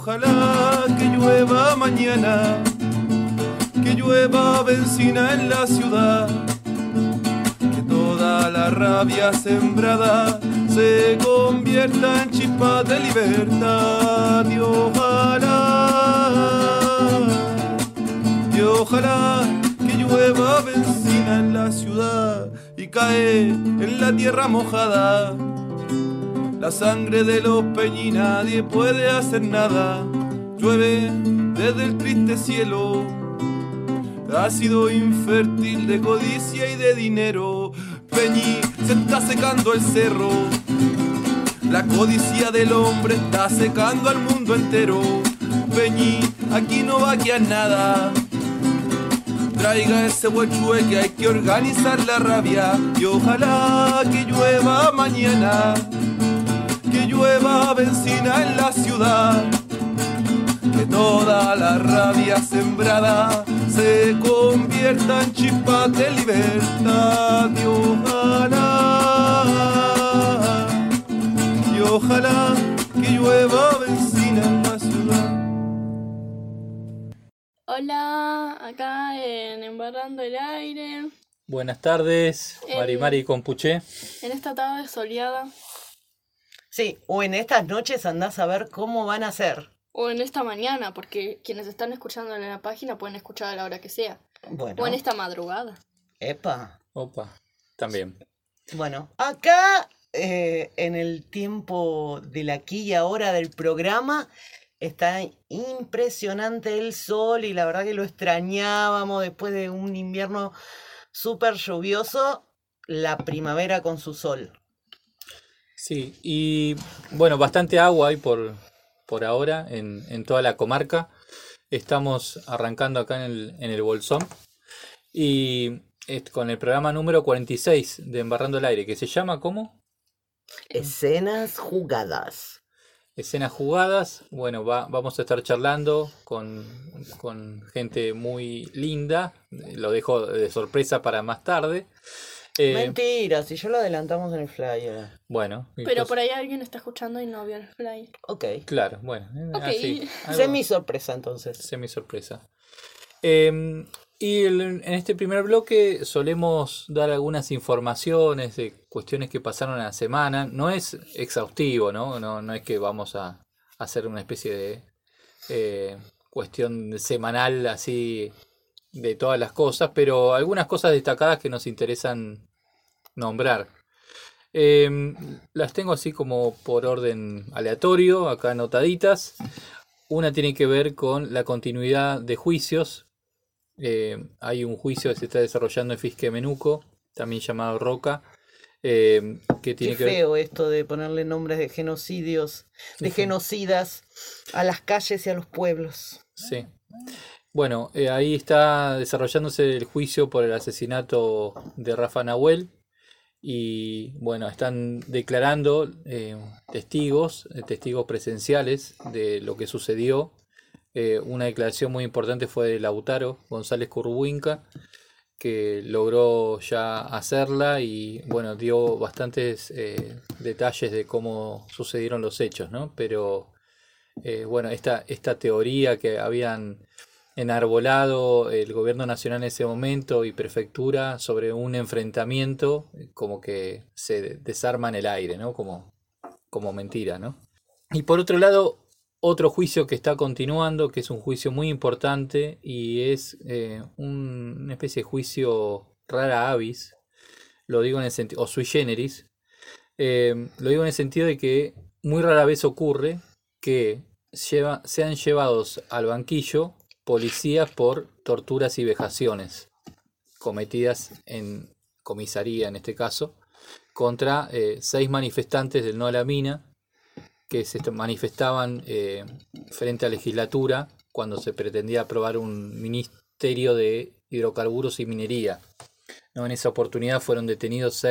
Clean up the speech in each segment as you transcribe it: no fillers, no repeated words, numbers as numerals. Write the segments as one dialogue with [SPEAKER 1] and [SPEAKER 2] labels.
[SPEAKER 1] Ojalá que llueva mañana, que llueva benzina en la ciudad, que toda la rabia sembrada se convierta en chispa de libertad. Y ojalá que llueva benzina en la ciudad y cae en la tierra mojada. La sangre de los peñi nadie puede hacer nada. Llueve desde el triste cielo, ácido infértil de codicia y de dinero. Peñi, se está secando el cerro. La codicia del hombre está secando al mundo entero. Peñi, aquí no va a quedar nada. Traiga ese huechue que hay que organizar la rabia. Y ojalá que llueva mañana, que llueva benzina en la ciudad, que toda la rabia sembrada se convierta en chispas de libertad. Y ojalá que llueva benzina en la ciudad.
[SPEAKER 2] Hola, acá en Embarrando el Aire.
[SPEAKER 3] Buenas tardes, Mari Compuché.
[SPEAKER 2] En esta tarde soleada.
[SPEAKER 4] Sí, o en estas noches andás a ver cómo van a ser.
[SPEAKER 2] O en esta mañana, porque quienes están escuchando en la página pueden escuchar a la hora que sea.
[SPEAKER 4] Bueno.
[SPEAKER 2] O en esta madrugada.
[SPEAKER 4] Epa.
[SPEAKER 3] Opa, también.
[SPEAKER 4] Bueno, acá en el tiempo del aquí y ahora del programa está impresionante el sol y la verdad que lo extrañábamos después de un invierno súper lluvioso, la primavera con su sol.
[SPEAKER 3] Sí, y bueno, bastante agua hay por ahora en toda la comarca. Estamos arrancando acá en el Bolsón y con el programa número 46 de Embarrando el Aire, que se llama ¿cómo?
[SPEAKER 4] Escenas jugadas.
[SPEAKER 3] Escenas jugadas. Bueno, vamos a estar charlando con gente muy linda. Lo dejo de sorpresa para más tarde.
[SPEAKER 4] Mentira, si ya lo adelantamos en el flyer.
[SPEAKER 3] Bueno.
[SPEAKER 2] Pero por ahí alguien está escuchando y no vio el flyer.
[SPEAKER 4] Ok.
[SPEAKER 3] Claro, bueno.
[SPEAKER 2] Okay.
[SPEAKER 3] Así,
[SPEAKER 4] Semi sorpresa entonces.
[SPEAKER 3] Semi sorpresa. Y en este primer bloque solemos dar algunas informaciones de cuestiones que pasaron en la semana. No es exhaustivo, ¿no? No es que vamos a hacer una especie de cuestión semanal así de todas las cosas, pero algunas cosas destacadas que nos interesan nombrar. Las tengo así como por orden aleatorio, acá anotaditas. Una tiene que ver con la continuidad de juicios. Hay un juicio que se está desarrollando en Fisquemenuco, también llamado Roca, que tiene
[SPEAKER 4] Qué feo esto de ponerle nombres de genocidios, de genocidas a las calles y a los pueblos.
[SPEAKER 3] Sí. Bueno, ahí está desarrollándose el juicio por el asesinato de Rafa Nahuel y bueno, están declarando testigos presenciales de lo que sucedió. Una declaración muy importante fue de Lautaro González Curruinca, que logró ya hacerla y bueno, dio bastantes detalles de cómo sucedieron los hechos, ¿no? Pero bueno, esta teoría que habían enarbolado el gobierno nacional en ese momento y prefectura sobre un enfrentamiento, como que se desarma en el aire, ¿no? Como mentira, ¿no? Y por otro lado, otro juicio que está continuando, que es un juicio muy importante y es una especie de juicio rara avis, lo digo en el sentido, o sui generis, lo digo en el sentido de que muy rara vez ocurre que sean llevados al banquillo policías por torturas y vejaciones cometidas en comisaría, en este caso, contra 6 manifestantes del No a la Mina que se manifestaban frente a la legislatura cuando se pretendía aprobar un ministerio de hidrocarburos y minería, ¿no? En esa oportunidad fueron detenidos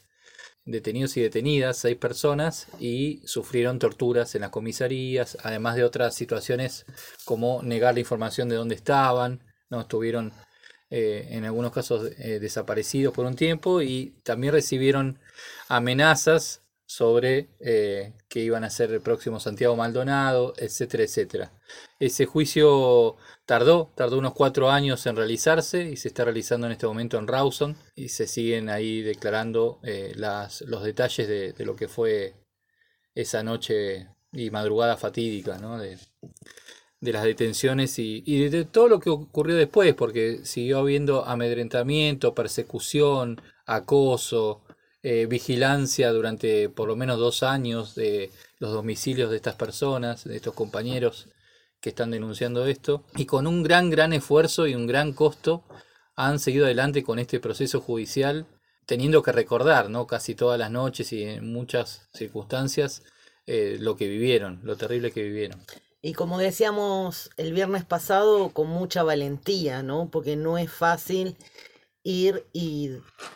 [SPEAKER 3] y detenidas 6 personas y sufrieron torturas en las comisarías, además de otras situaciones como negar la información de dónde estaban, ¿no? Estuvieron en algunos casos desaparecidos por un tiempo y también recibieron amenazas sobre que iban a ser el próximo Santiago Maldonado, etcétera, etcétera. Ese juicio tardó unos 4 años en realizarse y se está realizando en este momento en Rawson y se siguen ahí declarando los detalles de lo que fue esa noche y madrugada fatídica, ¿no? De las detenciones y de todo lo que ocurrió después, porque siguió habiendo amedrentamiento, persecución, acoso, vigilancia durante por lo menos 2 años de los domicilios de estas personas, de estos compañeros que están denunciando esto, y con un gran esfuerzo y un gran costo han seguido adelante con este proceso judicial, teniendo que recordar, ¿no? Casi todas las noches y en muchas circunstancias lo que vivieron, lo terrible que vivieron.
[SPEAKER 4] Y como decíamos el viernes pasado, con mucha valentía, ¿no? Porque no es fácil ir y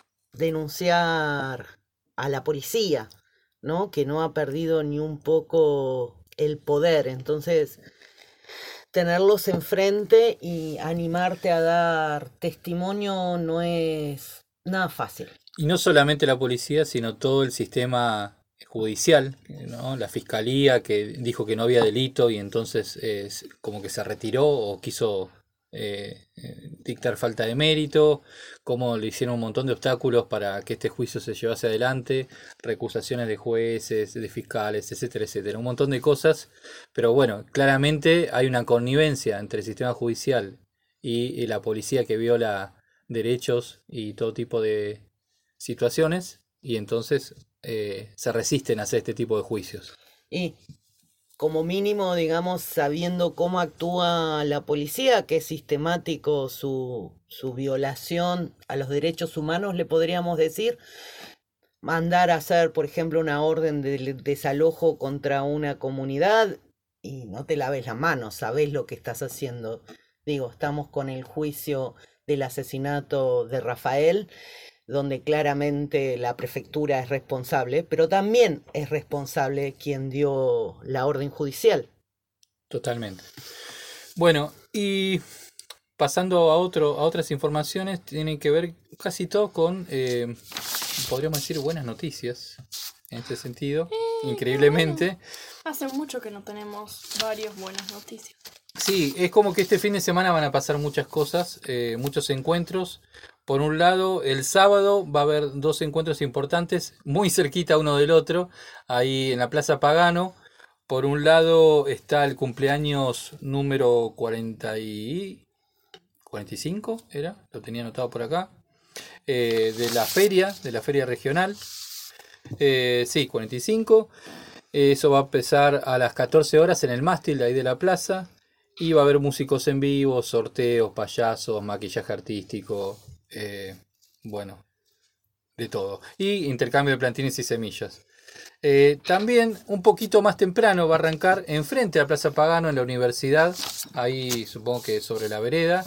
[SPEAKER 4] denunciar a la policía, ¿no? Que no ha perdido ni un poco el poder. Entonces, tenerlos enfrente y animarte a dar testimonio no es nada fácil.
[SPEAKER 3] Y no solamente la policía, sino todo el sistema judicial, ¿no? La fiscalía que dijo que no había delito y entonces como que se retiró o quiso dictar falta de mérito, como le hicieron un montón de obstáculos para que este juicio se llevase adelante, recusaciones de jueces, de fiscales, etcétera, etcétera, un montón de cosas, pero bueno, claramente hay una connivencia entre el sistema judicial y la policía que viola derechos y todo tipo de situaciones y entonces se resisten a hacer este tipo de juicios.
[SPEAKER 4] Y como mínimo, digamos, sabiendo cómo actúa la policía, que es sistemático su violación a los derechos humanos, le podríamos decir, mandar a hacer, por ejemplo, una orden de desalojo contra una comunidad y no te laves las manos, sabés lo que estás haciendo. Digo, estamos con el juicio del asesinato de Rafael, donde claramente la prefectura es responsable, pero también es responsable quien dio la orden judicial.
[SPEAKER 3] Totalmente. Bueno, y pasando a otras informaciones, tienen que ver casi todo con, podríamos decir, buenas noticias, en este sentido, increíblemente.
[SPEAKER 2] Hace mucho que no tenemos varias buenas noticias.
[SPEAKER 3] Sí, es como que este fin de semana van a pasar muchas cosas, muchos encuentros. Por un lado, el sábado va a haber 2 encuentros importantes, muy cerquita uno del otro, ahí en la Plaza Pagano. Por un lado está el cumpleaños número 45, ¿era? Lo tenía anotado por acá, de la feria regional. Sí, 45. Eso va a empezar a las 14 horas en el mástil de ahí de la plaza. Y va a haber músicos en vivo, sorteos, payasos, maquillaje artístico. Bueno, de todo. Y intercambio de plantines y semillas. También un poquito más temprano va a arrancar enfrente a Plaza Pagano en la universidad, ahí supongo que sobre la vereda,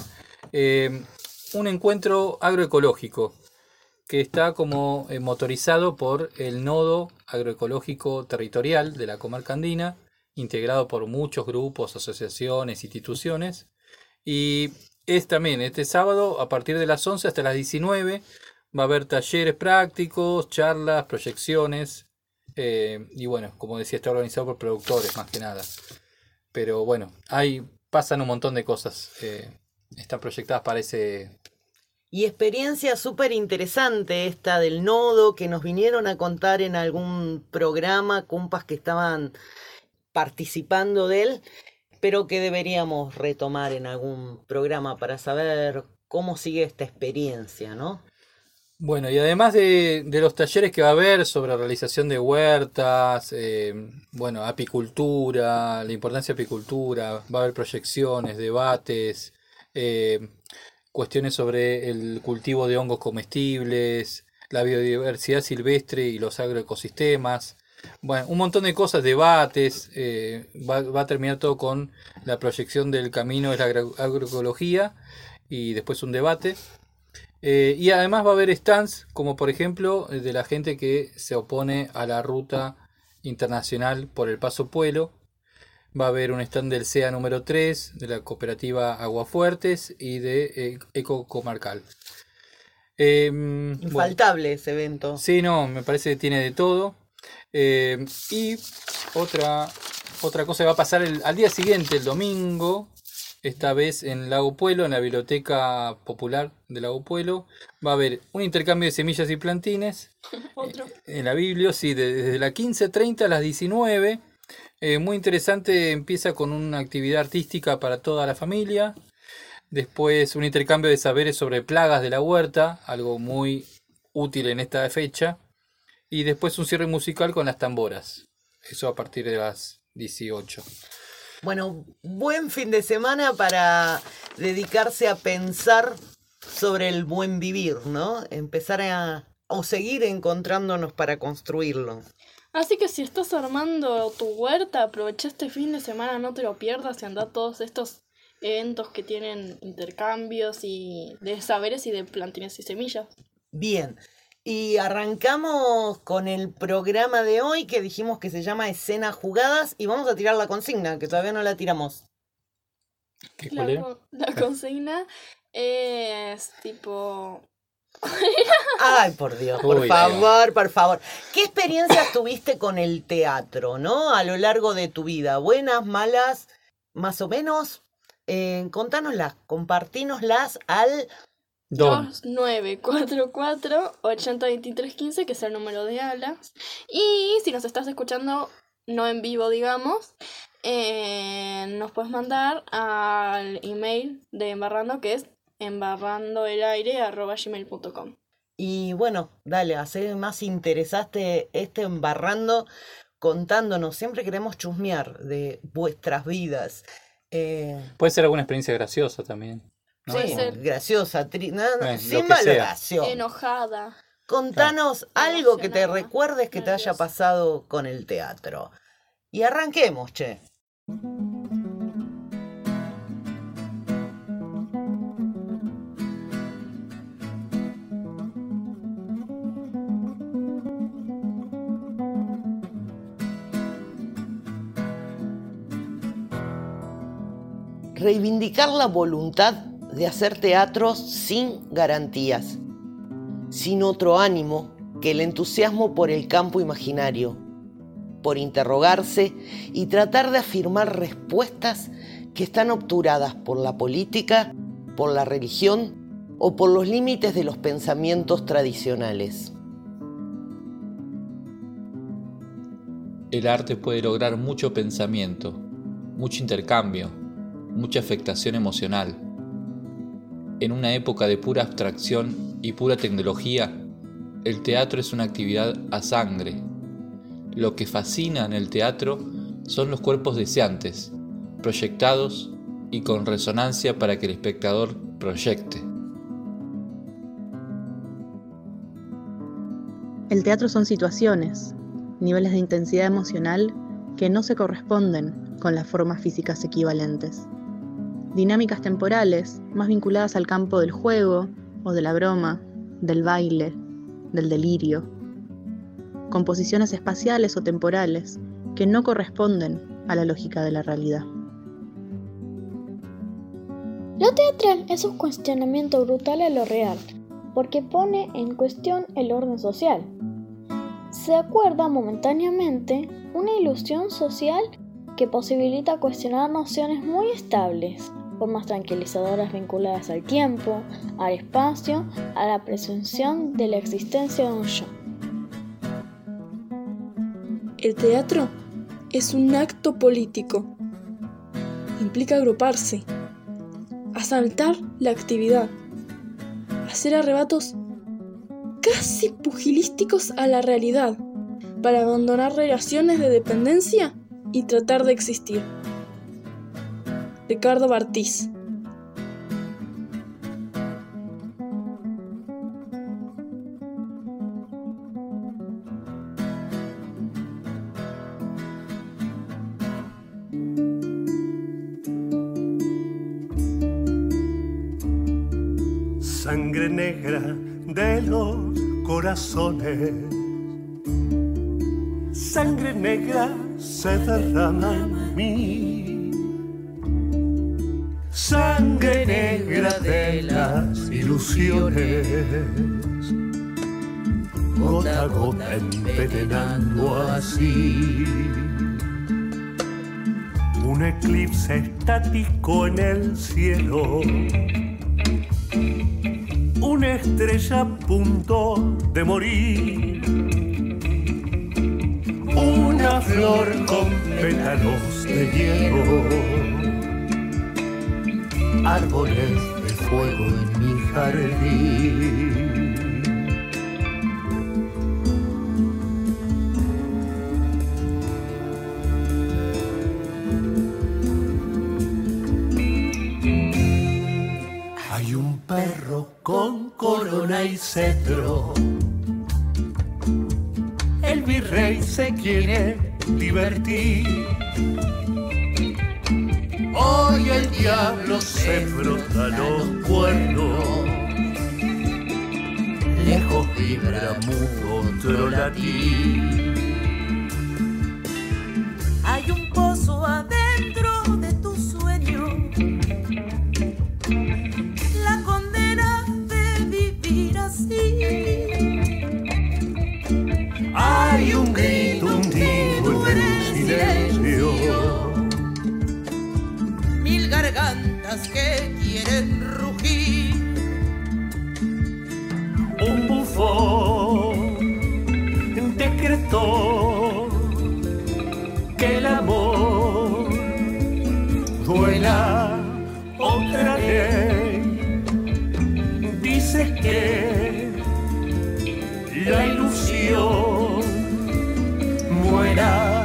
[SPEAKER 3] un encuentro agroecológico que está como motorizado por el nodo agroecológico territorial de la comarca andina, integrado por muchos grupos, asociaciones, instituciones, y es también este sábado a partir de las 11 hasta las 19 va a haber talleres prácticos, charlas, proyecciones y bueno, como decía, está organizado por productores más que nada. Pero bueno, pasan un montón de cosas, están proyectadas para ese...
[SPEAKER 4] Y experiencia súper interesante esta del nodo que nos vinieron a contar en algún programa, compas que estaban participando de él, pero que deberíamos retomar en algún programa para saber cómo sigue esta experiencia, ¿no?
[SPEAKER 3] Bueno, y además de los talleres que va a haber sobre realización de huertas, bueno, apicultura, la importancia de apicultura, va a haber proyecciones, debates, cuestiones sobre el cultivo de hongos comestibles, la biodiversidad silvestre y los agroecosistemas. Bueno, un montón de cosas, debates, va a terminar todo con la proyección del camino de la agroecología y después un debate. Y además va a haber stands, como por ejemplo de la gente que se opone a la ruta internacional por el Paso Puelo. Va a haber un stand del CEA número 3, de la cooperativa Aguafuertes y de Eco Comarcal.
[SPEAKER 4] Infaltable ese evento.
[SPEAKER 3] Sí, no, me parece que tiene de todo. Y otra cosa que va a pasar al día siguiente, el domingo, esta vez en Lago Puelo, en la Biblioteca Popular de Lago Puelo, va a haber un intercambio de semillas y plantines.
[SPEAKER 2] Otro.
[SPEAKER 3] En la Biblia, sí, desde las 15:30 a las 19. Muy interesante, empieza con una actividad artística para toda la familia. Después un intercambio de saberes sobre plagas de la huerta, algo muy útil en esta fecha. Y después un cierre musical con las tamboras. Eso a partir de las 18.
[SPEAKER 4] Bueno, buen fin de semana para dedicarse a pensar sobre el buen vivir, ¿no? Empezar o seguir encontrándonos para construirlo.
[SPEAKER 2] Así que si estás armando tu huerta, aprovecha este fin de semana, no te lo pierdas y anda a todos estos eventos que tienen intercambios y de saberes y de plantines y semillas.
[SPEAKER 4] Bien, y arrancamos con el programa de hoy que dijimos que se llama Escenas Jugadas y vamos a tirar la consigna, que todavía no la tiramos.
[SPEAKER 3] ¿Cuál era?
[SPEAKER 2] La consigna es tipo...
[SPEAKER 4] Ay, por Dios, por favor. ¿Qué experiencias tuviste con el teatro, no? A lo largo de tu vida, buenas, malas, más o menos. Contánoslas, compartínoslas al
[SPEAKER 2] 2944-802315, que es el número de Alas. Y si nos estás escuchando, no en vivo, digamos, nos puedes mandar al email de Embarrando, que es embarrandoelaire@gmail.com.
[SPEAKER 4] Y bueno, dale, hacé más interesante este Embarrando contándonos. Siempre queremos chusmear de vuestras vidas.
[SPEAKER 3] Puede ser alguna experiencia graciosa también, ¿no?
[SPEAKER 4] Sí,
[SPEAKER 2] ser
[SPEAKER 4] graciosa, sin
[SPEAKER 3] lo que sea.
[SPEAKER 4] valoración.
[SPEAKER 2] Enojada.
[SPEAKER 4] Contanos
[SPEAKER 3] Claro.
[SPEAKER 4] algo que te
[SPEAKER 2] Emocionada,
[SPEAKER 4] recuerdes que te haya
[SPEAKER 2] nerviosa.
[SPEAKER 4] pasado con el teatro. Y arranquemos, che. Reivindicar la voluntad de hacer teatro sin garantías, sin otro ánimo que el entusiasmo por el campo imaginario, por interrogarse y tratar de afirmar respuestas que están obturadas por la política, por la religión o por los límites de los pensamientos tradicionales.
[SPEAKER 5] El arte puede lograr mucho pensamiento, mucho intercambio, mucha afectación emocional. En una época de pura abstracción y pura tecnología, el teatro es una actividad a sangre. Lo que fascina en el teatro son los cuerpos deseantes, proyectados y con resonancia para que el espectador proyecte.
[SPEAKER 6] El teatro son situaciones, niveles de intensidad emocional que no se corresponden con las formas físicas equivalentes. Dinámicas temporales más vinculadas al campo del juego o de la broma, del baile, del delirio. Composiciones espaciales o temporales que no corresponden a la lógica de la realidad.
[SPEAKER 7] Lo teatral es un cuestionamiento brutal a lo real, porque pone en cuestión el orden social. Se acuerda momentáneamente una ilusión social que posibilita cuestionar nociones muy estables, formas tranquilizadoras vinculadas al tiempo, al espacio, a la presunción de la existencia de un yo.
[SPEAKER 8] El teatro es un acto político. Implica agruparse, asaltar la actividad, hacer arrebatos casi pugilísticos a la realidad, para abandonar relaciones de dependencia y tratar de existir. Ricardo Bartís.
[SPEAKER 9] Sangre negra de los corazones, sangre negra se derrama en mí, sangre negra de las ilusiones, gota a gota envenenando así. Un eclipse estático en el cielo, una estrella a punto de morir, una flor con pétalos de hielo, árboles de fuego en mi jardín. Hay un perro con corona y cetro, el virrey se quiere divertir. Hoy el diablo se frota los cuernos, lejos vibra mudo otro latir.
[SPEAKER 10] Hay un pozo adentro de tu sueño, la condena de vivir así.
[SPEAKER 9] Hay un grito hundido en el silencio,
[SPEAKER 10] mil gargantas que quieren rugir.
[SPEAKER 9] un bufón decretó que el amor duela. Otra ley dice que la ilusión muera.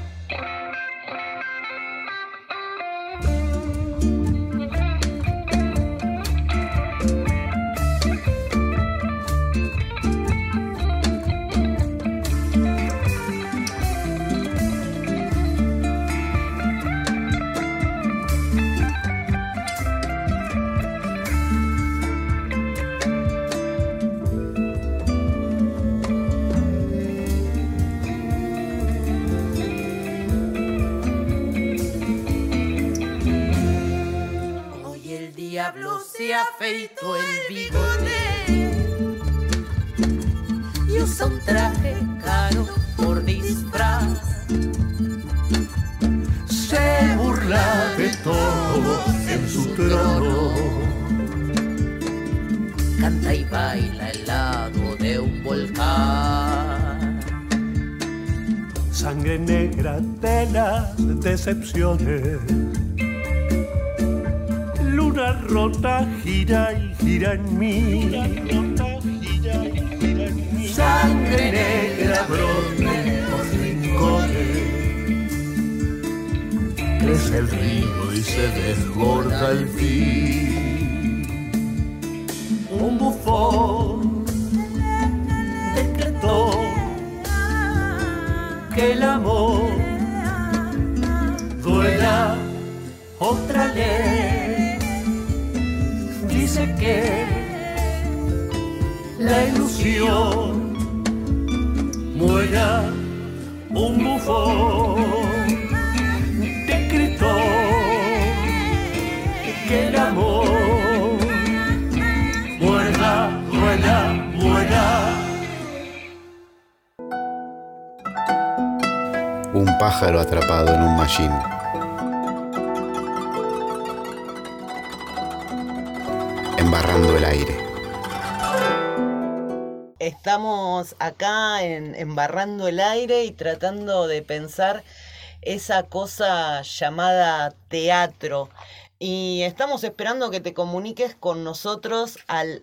[SPEAKER 10] Se afeitó el bigote y usa un traje caro por disfraz.
[SPEAKER 9] Se burla de todo en su trono,
[SPEAKER 10] canta y baila al lado de un volcán.
[SPEAKER 9] sangre negra de las decepciones. Luna rota gira y gira en mí. Sangre negra brota en los rincones. Crece el río y se desborda al fin. Un bufón decretó que el amor duela. Otra ley dice que la ilusión muera. Un bufón decretó que el amor muera, muera, muera.
[SPEAKER 11] Un pájaro atrapado en un mallín. Embarrando el aire.
[SPEAKER 4] Estamos acá embarrando el aire y tratando de pensar esa cosa llamada teatro. Y estamos esperando que te comuniques con nosotros al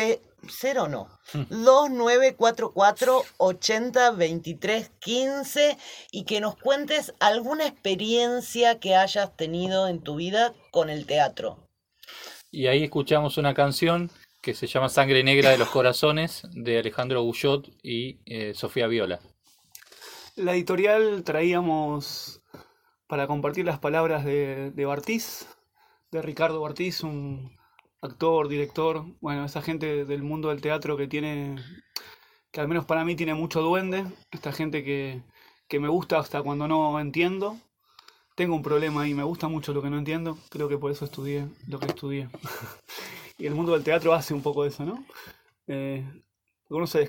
[SPEAKER 4] 2944 80 23 15 y que nos cuentes alguna experiencia que hayas tenido en tu vida con el teatro.
[SPEAKER 3] Y ahí escuchamos una canción que se llama Sangre Negra de los Corazones, de Alejandro Guyot y Sofía Viola.
[SPEAKER 1] La editorial traíamos para compartir las palabras de Bartiz, de Ricardo Bartiz, un actor, director, bueno, esa gente del mundo del teatro que al menos para mí tiene mucho duende, esta gente que me gusta hasta cuando no entiendo. Tengo un problema y me gusta mucho lo que no entiendo, creo que por eso estudié lo que estudié. Y el mundo del teatro hace un poco eso, ¿no? Uno se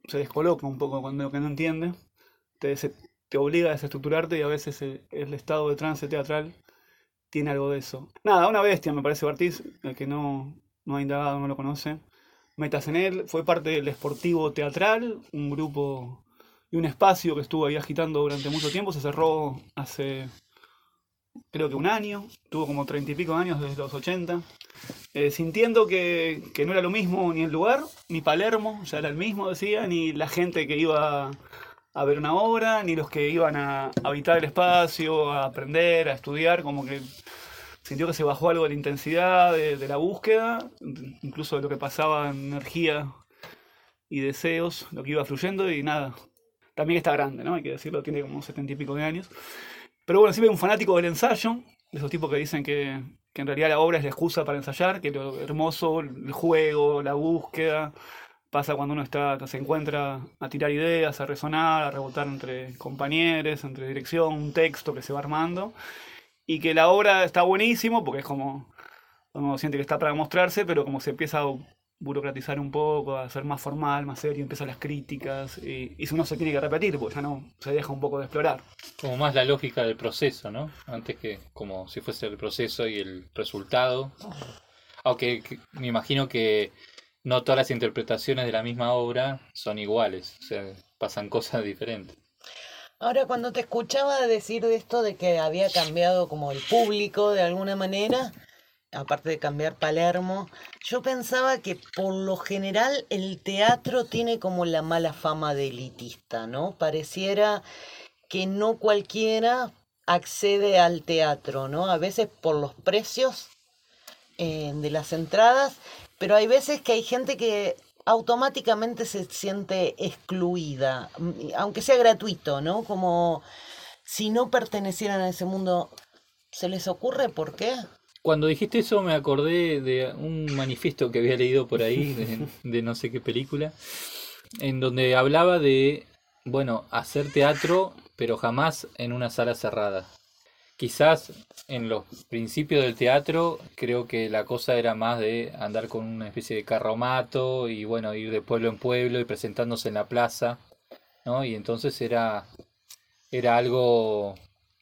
[SPEAKER 12] se descoloca un poco cuando lo que no entiende, te obliga a desestructurarte y a veces el estado de trance teatral tiene algo de eso. Nada, una bestia me parece Bartiz, el que no ha indagado, no lo conoce. Metas en él, fue parte del Sportivo Teatral, un grupo y un espacio que estuvo ahí agitando durante mucho tiempo, se cerró hace creo que un año, tuvo como 30 y pico años desde los 80, sintiendo que no era lo mismo ni el lugar, ni Palermo, ya era el mismo decía, ni la gente que iba a ver una obra, ni los que iban a habitar el espacio, a aprender, a estudiar, como que sintió que se bajó algo de la intensidad de la búsqueda, incluso de lo que pasaba en energía y deseos, lo que iba fluyendo y nada. También está grande, ¿no? Hay que decirlo, tiene como 70 y pico de años. Pero bueno, siempre un fanático del ensayo, de esos tipos que dicen que en realidad la obra es la excusa para ensayar, que lo hermoso, el juego, la búsqueda, pasa cuando uno se encuentra a tirar ideas, a resonar, a rebotar entre compañeros, entre dirección, un texto que se va armando. Y que la obra está buenísimo, porque es como uno siente que está para mostrarse, pero como se empieza a burocratizar un poco, a ser más formal, más serio, empiezan las críticas, y uno se tiene que repetir, porque ya no se deja un poco de explorar.
[SPEAKER 3] Como más la lógica del proceso, ¿no? Antes que como si fuese el proceso y el resultado. Aunque me imagino que no todas las interpretaciones de la misma obra son iguales, o sea, pasan cosas diferentes.
[SPEAKER 4] Ahora, cuando te escuchaba decir de esto de que había cambiado como el público de alguna manera, aparte de cambiar Palermo, yo pensaba que por lo general el teatro tiene como la mala fama de elitista, ¿no? Pareciera que no cualquiera accede al teatro, ¿no? A veces por los precios de las entradas, pero hay veces que hay gente que automáticamente se siente excluida, aunque sea gratuito, ¿no? Como si no pertenecieran a ese mundo. ¿Se les ocurre por qué?
[SPEAKER 3] Cuando dijiste eso me acordé de un manifiesto que había leído por ahí, de no sé qué película, en donde hablaba de, bueno, hacer teatro, pero jamás en una sala cerrada. Quizás en los principios del teatro creo que la cosa era más de andar con una especie de carromato y bueno, ir de pueblo en pueblo y presentándose en la plaza, ¿no? Y entonces era algo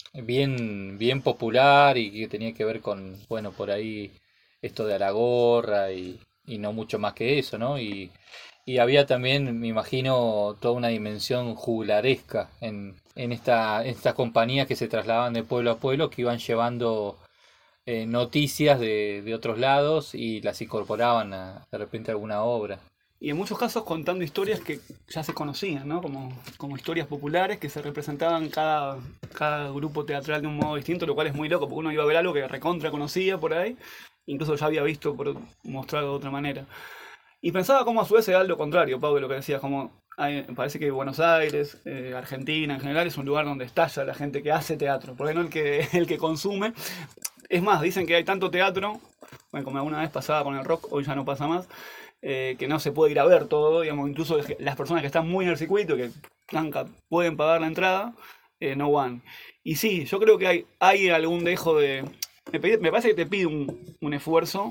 [SPEAKER 3] bien popular y que tenía que ver con, bueno, por ahí esto de a la gorra y no mucho más que eso, ¿no? Y había también, me imagino, toda una dimensión juglaresca en estas compañías que se trasladaban de pueblo a pueblo, que iban llevando noticias de otros lados y las incorporaban de repente a alguna obra.
[SPEAKER 12] Y en muchos casos contando historias que ya se conocían, ¿no? Como historias populares que se representaban cada grupo teatral de un modo distinto, lo cual es muy loco, porque uno iba a ver algo que recontra conocía por ahí, incluso ya había visto por mostrado de otra manera. Y pensaba como a su vez era lo contrario, Pau, de lo que decías, como parece que Buenos Aires, Argentina en general, es un lugar donde estalla la gente que hace teatro, porque no el que consume. Es más, dicen que hay tanto teatro, bueno, como alguna vez pasaba con el rock, hoy ya no pasa más, que no se puede ir a ver todo, digamos, incluso las personas que están muy en el circuito, que pueden pagar la entrada, no van. Y sí, yo creo que hay algún dejo de... Me parece que te pide un esfuerzo.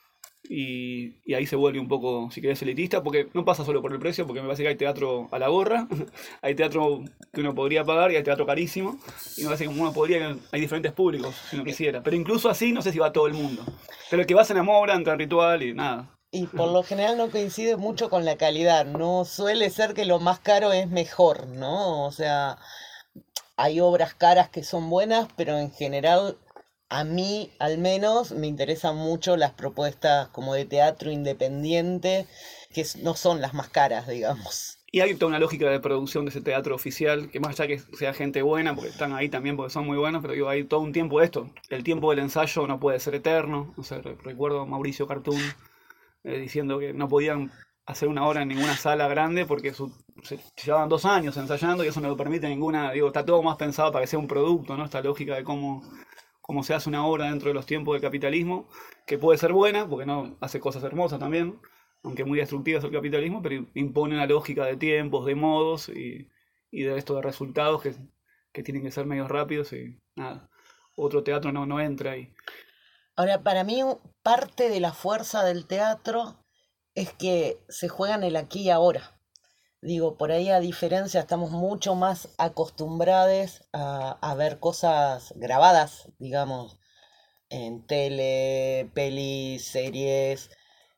[SPEAKER 12] Y ahí se vuelve un poco, si querés, elitista, porque no pasa solo por el precio, porque me parece que hay teatro a la gorra, hay teatro que uno podría pagar y hay teatro carísimo, y me parece que uno hay diferentes públicos, si uno quisiera, pero incluso así no sé si va todo el mundo, pero el que va se enamora, entra en ritual y nada.
[SPEAKER 4] Y por lo general no coincide mucho con la calidad, no suele ser que lo más caro es mejor, ¿no? O sea, hay obras caras que son buenas, pero en general... A mí, al menos, me interesan mucho las propuestas como de teatro independiente, que no son las más caras, digamos.
[SPEAKER 12] Y hay toda una lógica de producción de ese teatro oficial, que más allá que sea gente buena, porque están ahí también porque son muy buenos, pero digo, hay todo un tiempo de esto. El tiempo del ensayo no puede ser eterno. O sea, recuerdo a Mauricio Cartún diciendo que no podían hacer una obra en ninguna sala grande porque se llevaban 2 años ensayando y eso no lo permite ninguna... Digo, está todo más pensado para que sea un producto, ¿no? Esta lógica de cómo se hace una obra dentro de los tiempos del capitalismo, que puede ser buena, porque no hace cosas hermosas también, aunque muy destructivas el capitalismo, pero impone una lógica de tiempos, de modos y de esto de resultados que tienen que ser medios rápidos y nada, otro teatro no entra ahí.
[SPEAKER 4] Ahora, para mí parte de la fuerza del teatro es que se juega en el aquí y ahora. Digo, por ahí a diferencia estamos mucho más acostumbrados a ver cosas grabadas, digamos, en tele, pelis, series,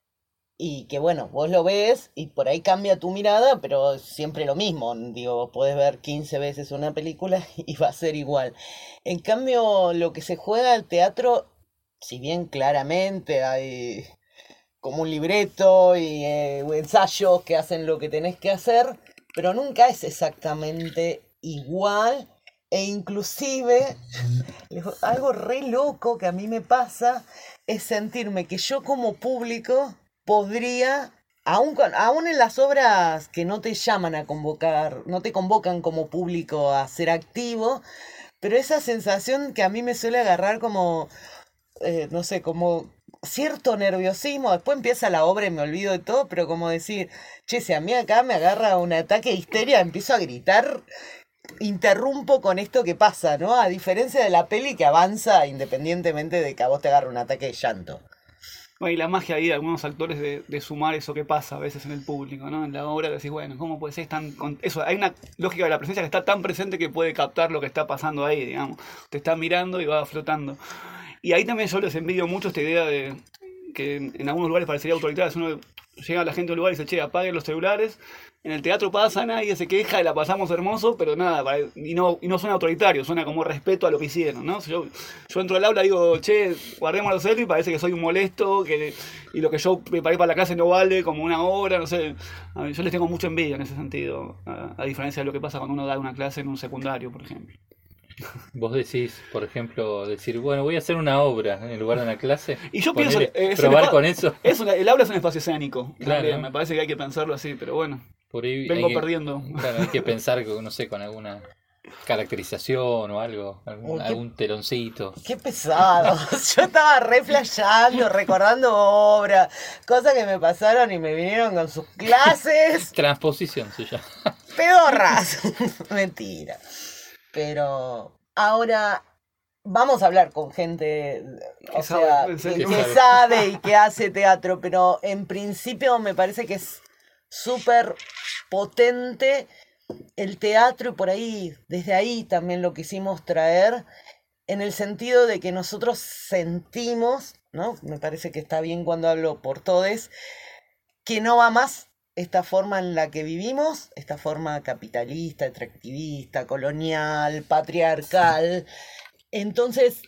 [SPEAKER 4] y que bueno, vos lo ves y por ahí cambia tu mirada, pero es siempre lo mismo. Digo, vos podés ver 15 veces una película y va a ser igual. En cambio, lo que se juega al teatro, si bien claramente hay como un libreto y ensayos que hacen lo que tenés que hacer, pero nunca es exactamente igual. E inclusive, algo re loco que a mí me pasa es sentirme que yo como público podría, aún en las obras que no te llaman a convocar, no te convocan como público a ser activo, pero esa sensación que a mí me suele agarrar como, no sé, como cierto nerviosismo, después empieza la obra y me olvido de todo, pero como decir, che, si a mí acá me agarra un ataque de histeria, empiezo a gritar, interrumpo con esto que pasa, ¿no? A diferencia de la peli que avanza independientemente de que a vos te agarre un ataque de llanto.
[SPEAKER 12] Bueno, y la magia ahí de algunos actores de sumar eso que pasa a veces en el público, ¿no? En la obra decís, bueno, ¿cómo puede ser tan...? Eso, hay una lógica de la presencia que está tan presente que puede captar lo que está pasando ahí, digamos. Te está mirando y va flotando. Y ahí también yo les envidio mucho esta idea de que en algunos lugares parecería autoritaria. Uno llega a la gente a un lugar y dice, che, apaguen los celulares. En el teatro pasa, nadie se queja, la pasamos hermoso, pero nada, y no suena autoritario, suena como respeto a lo que hicieron, ¿no? Yo entro al aula y digo, che, guardemos los celulares y parece que soy un molesto, y lo que yo preparé para la clase no vale como una hora, no sé. Yo les tengo mucha envidia en ese sentido, a diferencia de lo que pasa cuando uno da una clase en un secundario, por ejemplo.
[SPEAKER 3] Vos decís, por ejemplo, decir, bueno, voy a hacer una obra en lugar de una clase.
[SPEAKER 12] Y yo pienso,
[SPEAKER 3] probar con eso.
[SPEAKER 12] El aula es un espacio escénico,
[SPEAKER 3] claro.
[SPEAKER 12] Me parece que hay que pensarlo así, pero bueno.
[SPEAKER 3] Por ahí
[SPEAKER 12] vengo perdiendo.
[SPEAKER 3] Claro, hay que pensar, no sé, con alguna caracterización o algo, algún teloncito.
[SPEAKER 4] Qué pesado. Yo estaba re flasheando, recordando obras, cosas que me pasaron y me vinieron con sus clases.
[SPEAKER 3] Transposición se llama.
[SPEAKER 4] Pedorras. Mentira. Pero ahora vamos a hablar con gente, o sea, que sabe y que hace teatro, pero en principio me parece que es súper potente el teatro y por ahí, desde ahí también lo quisimos traer, en el sentido de que nosotros sentimos, ¿no? Me parece que está bien cuando hablo por todes, que no va más esta forma en la que vivimos, esta forma capitalista, extractivista, colonial, patriarcal. Entonces,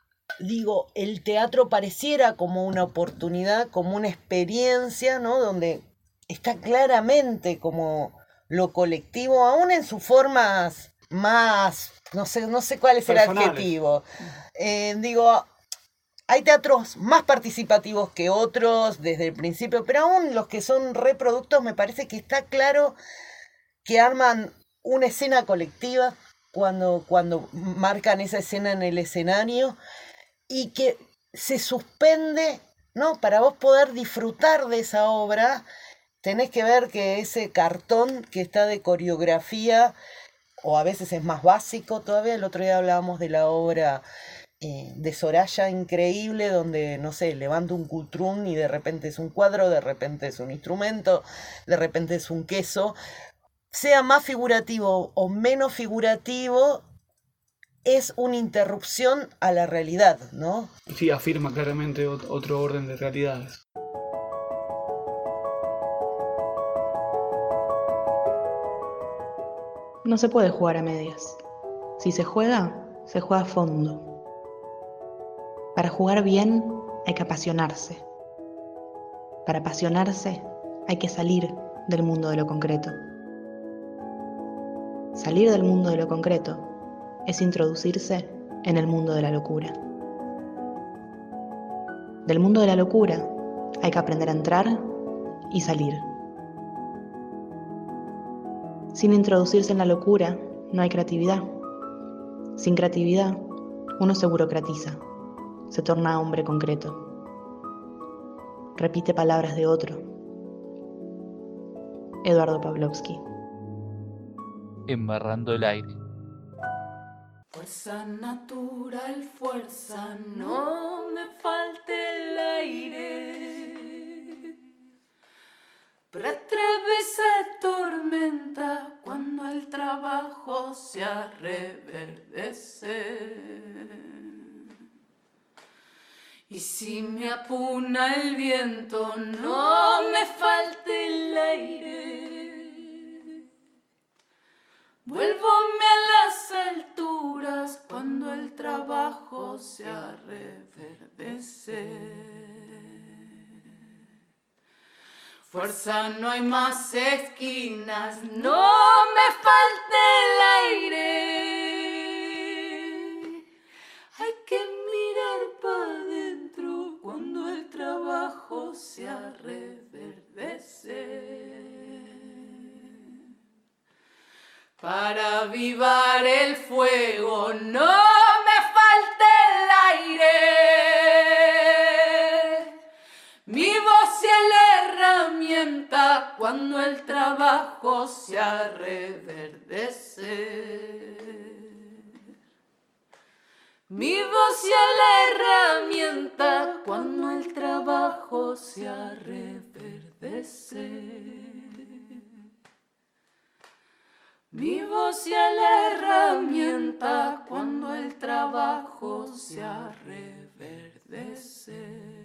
[SPEAKER 4] digo, el teatro pareciera como una oportunidad, como una experiencia, ¿no? Donde está claramente como lo colectivo, aún en sus formas más, no sé cuál es el adjetivo. Digo, hay teatros más participativos que otros desde el principio, pero aún los que son reproductos me parece que está claro que arman una escena colectiva cuando marcan esa escena en el escenario y que se suspende, ¿no? Para vos poder disfrutar de esa obra, tenés que ver que ese cartón que está de coreografía, o a veces es más básico todavía, el otro día hablábamos de la obra de Soraya, increíble, donde, no sé, levanta un cultrún y de repente es un cuadro, de repente es un instrumento, de repente es un queso. Sea más figurativo o menos figurativo, es una interrupción a la realidad, ¿no?
[SPEAKER 12] Sí, afirma claramente otro orden de realidades.
[SPEAKER 6] No se puede jugar a medias. Si se juega a fondo. Para jugar bien hay que apasionarse. Para apasionarse hay que salir del mundo de lo concreto. Salir del mundo de lo concreto es introducirse en el mundo de la locura. Del mundo de la locura hay que aprender a entrar y salir. Sin introducirse en la locura no hay creatividad. Sin creatividad uno se burocratiza, se torna hombre concreto. Repite palabras de otro. Eduardo Pavlovsky.
[SPEAKER 5] Embarrando el aire.
[SPEAKER 13] Fuerza natural, fuerza, no me falte el aire. Para atrever se tormenta cuando el trabajo se reverdece. Y si me apuna el viento, no me falte el aire. Vuélvome a las alturas cuando el trabajo se reverdece. Fuerza, no hay más esquinas, no me falte el aire. Hay que mirar para adentro cuando el trabajo se reverdece. Para avivar el fuego, no me falte el aire. Mi voz es la herramienta cuando el trabajo se reverdece. Mi voz es la herramienta cuando el trabajo se reverdece. Mi voz es la herramienta cuando el trabajo se reverdece.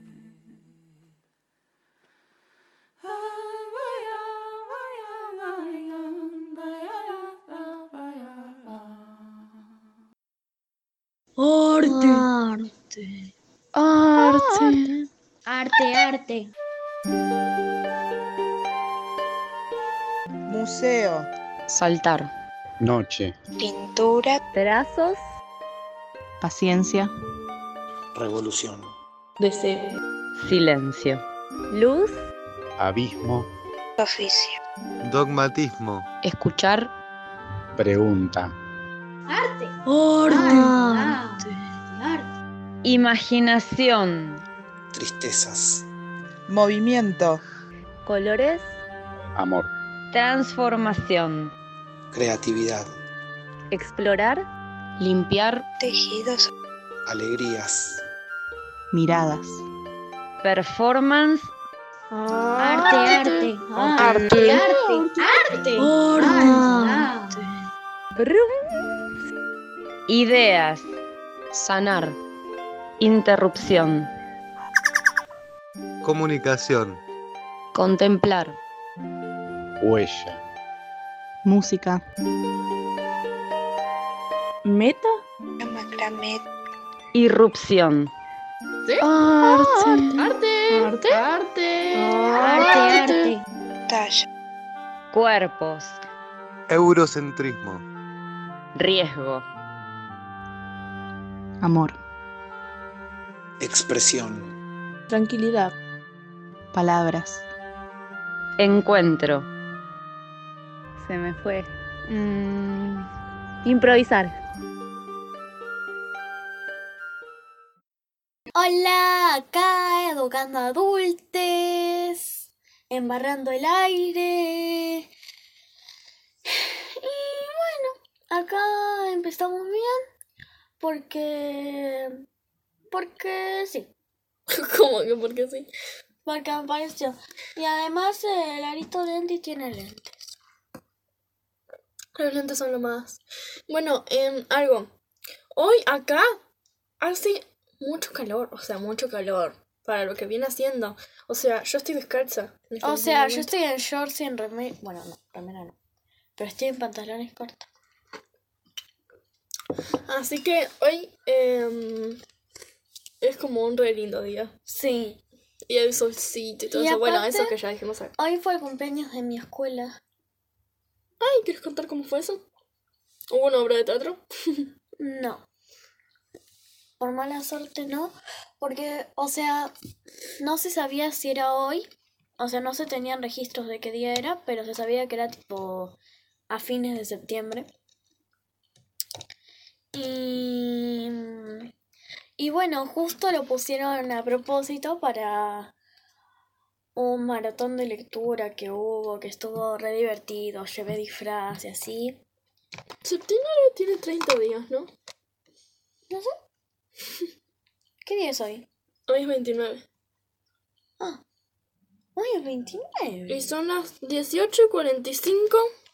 [SPEAKER 7] Arte.
[SPEAKER 8] Arte.
[SPEAKER 7] Arte, arte.
[SPEAKER 14] Museo.
[SPEAKER 6] Saltar.
[SPEAKER 11] Noche.
[SPEAKER 15] Pintura.
[SPEAKER 6] Trazos. Paciencia.
[SPEAKER 16] Revolución.
[SPEAKER 8] Deseo.
[SPEAKER 6] Silencio. Luz.
[SPEAKER 11] Abismo.
[SPEAKER 15] Oficio.
[SPEAKER 1] Dogmatismo.
[SPEAKER 6] Escuchar.
[SPEAKER 11] Pregunta.
[SPEAKER 7] Arte.
[SPEAKER 8] Arte.
[SPEAKER 7] Arte.
[SPEAKER 6] Imaginación.
[SPEAKER 16] Tristezas.
[SPEAKER 14] Movimiento.
[SPEAKER 6] Colores.
[SPEAKER 11] Amor.
[SPEAKER 6] Transformación.
[SPEAKER 16] Creatividad.
[SPEAKER 6] Explorar. Limpiar.
[SPEAKER 15] Tejidos.
[SPEAKER 16] Alegrías.
[SPEAKER 6] Miradas. Performance.
[SPEAKER 7] Arte.
[SPEAKER 8] Arte.
[SPEAKER 7] Arte.
[SPEAKER 8] Arte.
[SPEAKER 6] Brum. Ideas. Sanar. Interrupción.
[SPEAKER 1] Comunicación.
[SPEAKER 6] Contemplar.
[SPEAKER 11] Huella.
[SPEAKER 6] Música.
[SPEAKER 8] Meta.
[SPEAKER 15] Macramé.
[SPEAKER 6] Irrupción.
[SPEAKER 2] ¿Sí?
[SPEAKER 8] Arte.
[SPEAKER 2] Arte.
[SPEAKER 7] Arte.
[SPEAKER 15] Talla.
[SPEAKER 6] Cuerpos.
[SPEAKER 1] Eurocentrismo.
[SPEAKER 6] Riesgo. Amor.
[SPEAKER 16] Expresión.
[SPEAKER 8] Tranquilidad.
[SPEAKER 6] Palabras. Encuentro. Se me fue. Improvisar.
[SPEAKER 7] Hola, acá educando adultes, embarrando el aire. Y bueno, acá empezamos bien porque sí.
[SPEAKER 2] ¿Cómo que por qué sí?
[SPEAKER 7] Porque me pareció. Y además el arito de Andy tiene lentes.
[SPEAKER 2] Los lentes son lo más. Bueno, algo. Hoy acá hace mucho calor, para lo que viene haciendo. O sea, yo estoy descalza.
[SPEAKER 7] O sea, yo estoy en shorts y en remera. Bueno, no, remera no. Pero estoy en pantalones cortos.
[SPEAKER 2] Así que hoy es como un re lindo día.
[SPEAKER 7] Sí.
[SPEAKER 2] Y hay solcito y todo
[SPEAKER 7] Y
[SPEAKER 2] eso. Bueno,
[SPEAKER 7] aparte,
[SPEAKER 2] eso que ya dijimos acá.
[SPEAKER 7] Hoy fue el cumpleaños de mi escuela.
[SPEAKER 2] Ay, ¿quieres contar cómo fue eso? ¿Hubo una obra de teatro?
[SPEAKER 7] No. Por mala suerte no. Porque, o sea, no se sabía si era hoy. O sea, no se tenían registros de qué día era, pero se sabía que era tipo a fines de septiembre. Y bueno, justo lo pusieron a propósito para un maratón de lectura que hubo, que estuvo re divertido, llevé disfraz y así.
[SPEAKER 2] Septiembre tiene 30 días, ¿no?
[SPEAKER 7] No sé. ¿Qué día es hoy?
[SPEAKER 2] Hoy es 29.
[SPEAKER 7] Ah. Hoy es 29.
[SPEAKER 2] Y son las 18:45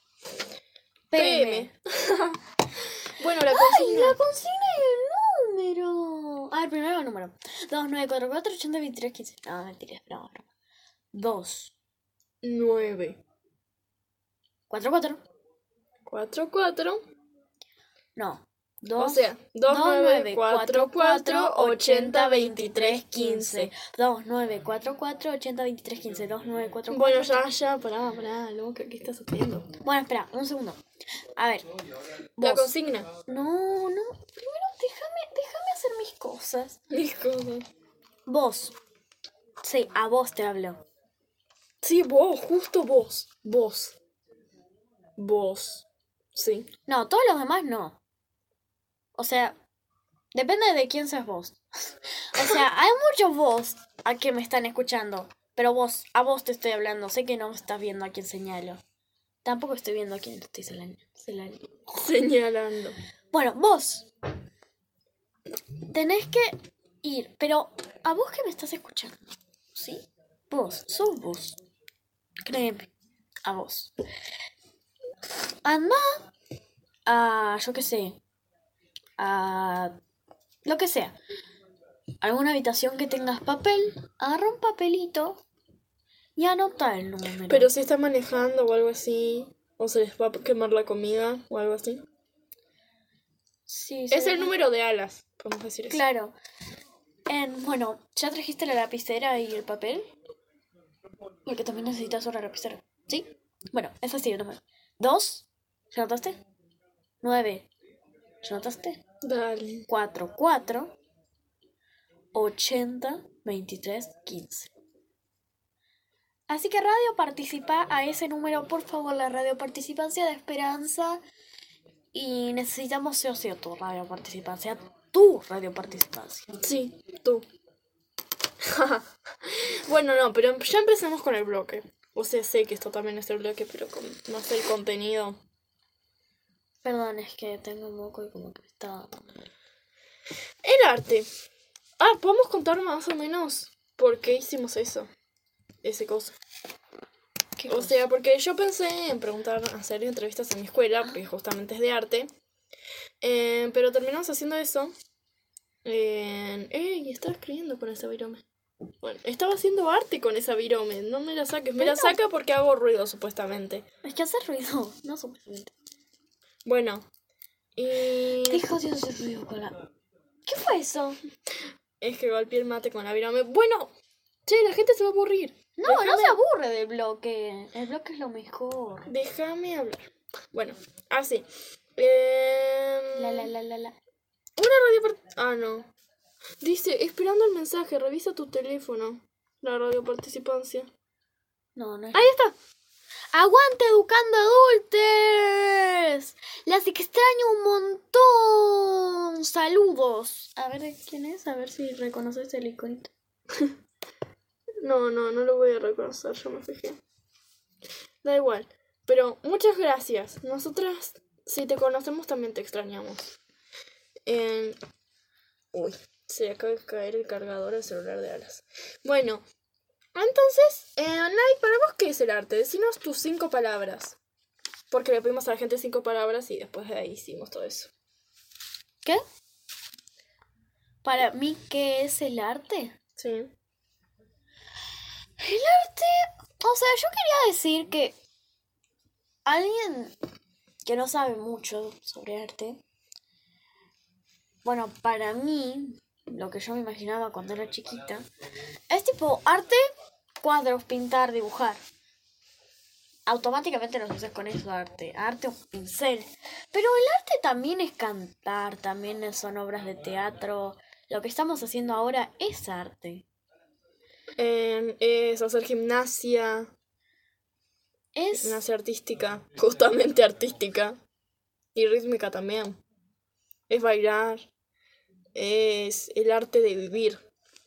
[SPEAKER 2] PM. Bueno, la consigna.
[SPEAKER 7] ¡Ay, la consigna y el número! A ver, primero el número. 2944-802315. No, mentira, no. 2
[SPEAKER 2] 9
[SPEAKER 7] 44.
[SPEAKER 2] 44.
[SPEAKER 7] No.
[SPEAKER 2] O sea, 2944-802315.
[SPEAKER 7] 2944-802315. 2944.
[SPEAKER 2] Bueno, ya, pará, loca, ¿qué estás haciendo?
[SPEAKER 7] Bueno, espera, un segundo. A ver.
[SPEAKER 2] La
[SPEAKER 7] vos.
[SPEAKER 2] consigna.
[SPEAKER 7] No. Primero déjame hacer mis cosas.
[SPEAKER 2] Mis cosas.
[SPEAKER 7] Vos. Sí, a vos te hablo.
[SPEAKER 2] Sí, vos, justo vos. Vos. Sí.
[SPEAKER 7] No, todos los demás no. O sea, depende de quién seas vos. O sea, hay muchos vos a que me están escuchando. Pero a vos te estoy hablando. Sé que no me estás viendo a quién señalo. Tampoco estoy viendo a quién estoy
[SPEAKER 2] señalando.
[SPEAKER 7] Bueno, vos tenés que ir. Pero a vos que me estás escuchando, ¿sí? Vos, sos vos. Créeme, a vos. Anda a, yo qué sé, a lo que sea. Alguna habitación que tengas papel, agarra un papelito y anota el número.
[SPEAKER 2] Pero si está manejando o algo así, o se les va a quemar la comida o algo así.
[SPEAKER 7] Sí,
[SPEAKER 2] es el número de alas, podemos decir eso.
[SPEAKER 7] Claro. Bueno, ¿ya trajiste la lapicera y el papel? Porque también necesitas otra lapicera. ¿Sí? Bueno, es así el número. 2, ¿ya notaste? 9, ¿ya notaste?
[SPEAKER 2] Dale.
[SPEAKER 7] 44 80 23 15. Así que radio participa a ese número, por favor, la radio participancia de Esperanza. Y necesitamos sí o sí tu radio participancia. Tu radio participancia.
[SPEAKER 2] Sí, tú. Bueno, no, pero ya empezamos con el bloque. O sea, sé que esto también es el bloque, pero no sé el contenido.
[SPEAKER 7] Perdón, es que tengo un moco y como que está...
[SPEAKER 2] El arte. ¿Podemos contar más o menos por qué hicimos eso? Ese cosa. O sea, porque yo pensé en hacer entrevistas en mi escuela, porque justamente es de arte. Pero terminamos haciendo eso. Estaba escribiendo con esa virome. Bueno, estaba haciendo arte con esa virome. No me la saques. Me la saca porque hago ruido, supuestamente.
[SPEAKER 7] Es que hacer ruido, no supuestamente.
[SPEAKER 2] Bueno.
[SPEAKER 7] Deja de hacer ruido con la... ¿Qué fue eso?
[SPEAKER 2] Es que golpeé el mate con la virome. Bueno, che, la gente se va a aburrir.
[SPEAKER 7] No se aburre del bloque. El bloque es lo mejor.
[SPEAKER 2] Déjame hablar. Bueno, así.
[SPEAKER 7] La.
[SPEAKER 2] Una radio no. Dice, esperando el mensaje, revisa tu teléfono. La radio participancia.
[SPEAKER 7] No es.
[SPEAKER 2] Ahí está.
[SPEAKER 7] ¡Aguante educando adultes! Las extraño un montón. Saludos. A ver de quién es, a ver si reconoces el iconito.
[SPEAKER 2] No lo voy a reconocer, yo me fijé. Da igual. Pero muchas gracias. Nosotras, si te conocemos, también te extrañamos. Uy, se acaba de caer el cargador del celular de Alas. Bueno, entonces, Nay, para vos, ¿qué es el arte? Decinos tus 5 palabras. Porque le pedimos a la gente 5 palabras y después de ahí hicimos todo eso.
[SPEAKER 7] ¿Qué? Para mí, ¿qué es el arte?
[SPEAKER 2] Sí.
[SPEAKER 7] El arte... O sea, yo quería decir que alguien que no sabe mucho sobre arte... Bueno, para mí, lo que yo me imaginaba cuando era chiquita, es tipo arte, cuadros, pintar, dibujar. Automáticamente lo haces con eso, arte o pincel. Pero el arte también es cantar, también son obras de teatro. Lo que estamos haciendo ahora es arte.
[SPEAKER 2] Es hacer gimnasia.
[SPEAKER 7] Es
[SPEAKER 2] gimnasia artística, justamente artística. Y rítmica también. Es bailar. Es el arte de vivir.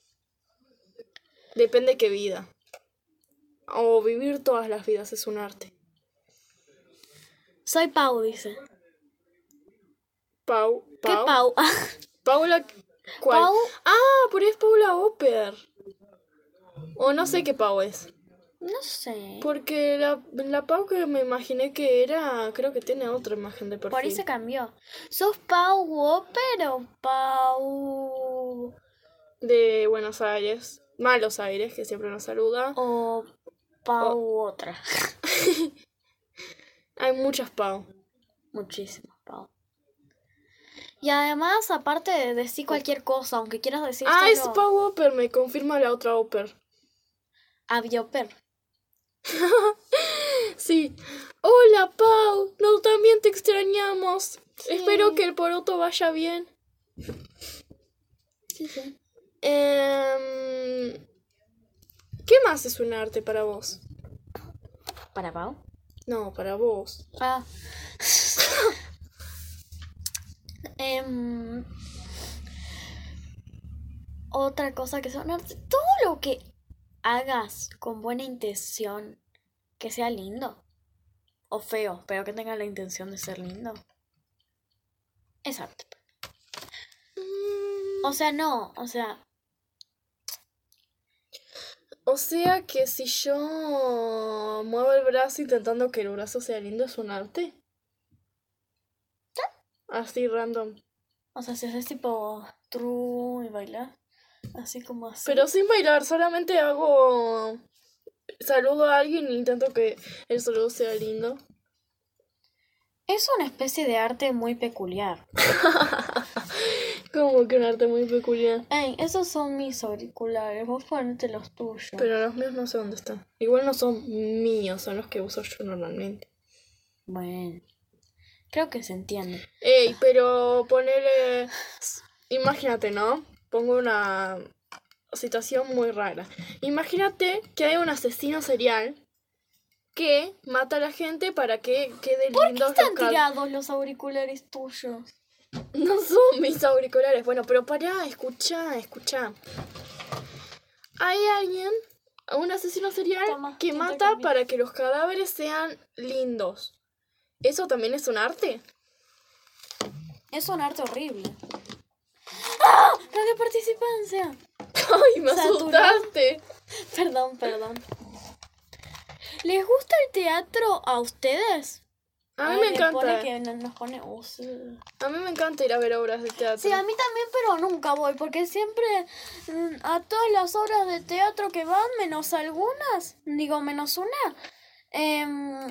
[SPEAKER 2] Depende qué vida. O vivir todas las vidas es un arte.
[SPEAKER 7] Soy Pau, dice.
[SPEAKER 2] Pau.
[SPEAKER 7] ¿Qué Pau?
[SPEAKER 2] Paula, ¿cuál?
[SPEAKER 7] Pau.
[SPEAKER 2] Ah, pero es Paula Oper. O no sé qué Pau es.
[SPEAKER 7] No sé.
[SPEAKER 2] Porque la Pau que me imaginé que era, creo que tiene otra imagen de perfil.
[SPEAKER 7] Por ahí se cambió. ¿Sos Pau Whopper o Pau
[SPEAKER 2] De Buenos Aires. Malos Aires, que siempre nos saluda.
[SPEAKER 7] o Pau otra?
[SPEAKER 2] Hay muchas Pau.
[SPEAKER 7] Muchísimas Pau. Y además, aparte de decir cualquier cosa, aunque quieras decir
[SPEAKER 2] Es
[SPEAKER 7] solo
[SPEAKER 2] Pau Oper, me confirma la otra Oper.
[SPEAKER 7] Avioper.
[SPEAKER 2] Sí. Hola Pau, no, también te extrañamos.
[SPEAKER 7] Sí.
[SPEAKER 2] Espero que el poroto vaya bien.
[SPEAKER 7] Sí, sí.
[SPEAKER 2] ¿Qué más es un arte para vos?
[SPEAKER 7] ¿Para Pau?
[SPEAKER 2] No, para vos.
[SPEAKER 7] Ah. Otra cosa que son arte. Todo lo que hagas con buena intención, que sea lindo o feo, pero que tenga la intención de ser lindo, es arte. O sea, no, o sea,
[SPEAKER 2] O sea que si yo muevo el brazo intentando que el brazo sea lindo, ¿es un arte? Así random.
[SPEAKER 7] o sea, si haces tipo true y bailar, así como así.
[SPEAKER 2] Pero sin bailar, solamente hago... Saludo a alguien e intento que el saludo sea lindo.
[SPEAKER 7] Es una especie de arte muy peculiar.
[SPEAKER 2] Como que un arte muy peculiar.
[SPEAKER 7] Ey, esos son mis auriculares, vos ponete los tuyos.
[SPEAKER 2] Pero los míos no sé dónde están. Igual no son míos, son los que uso yo normalmente.
[SPEAKER 7] Bueno, creo que se entiende.
[SPEAKER 2] Ey, pero ponele... Imagínate, ¿no? Pongo una situación muy rara. Imagínate que hay un asesino serial que mata a la gente para que quede
[SPEAKER 7] ¿Por qué
[SPEAKER 2] lindo.
[SPEAKER 7] están tirados los auriculares tuyos?
[SPEAKER 2] No son mis auriculares. Bueno, pero pará, escucha. Hay alguien, un asesino serial, que mata para que los cadáveres sean lindos. ¿Eso también es un arte?
[SPEAKER 7] Es un arte horrible. ¡Ah! ¡Radio participancia!
[SPEAKER 2] ¡Ay, me asustaste!
[SPEAKER 7] Perdón. ¿Les gusta el teatro a ustedes?
[SPEAKER 2] A mí me encanta.
[SPEAKER 7] Nos pone...
[SPEAKER 2] A mí me encanta ir a ver obras de teatro.
[SPEAKER 7] Sí, a mí también, pero nunca voy, porque siempre a todas las obras de teatro que van, menos algunas, menos una,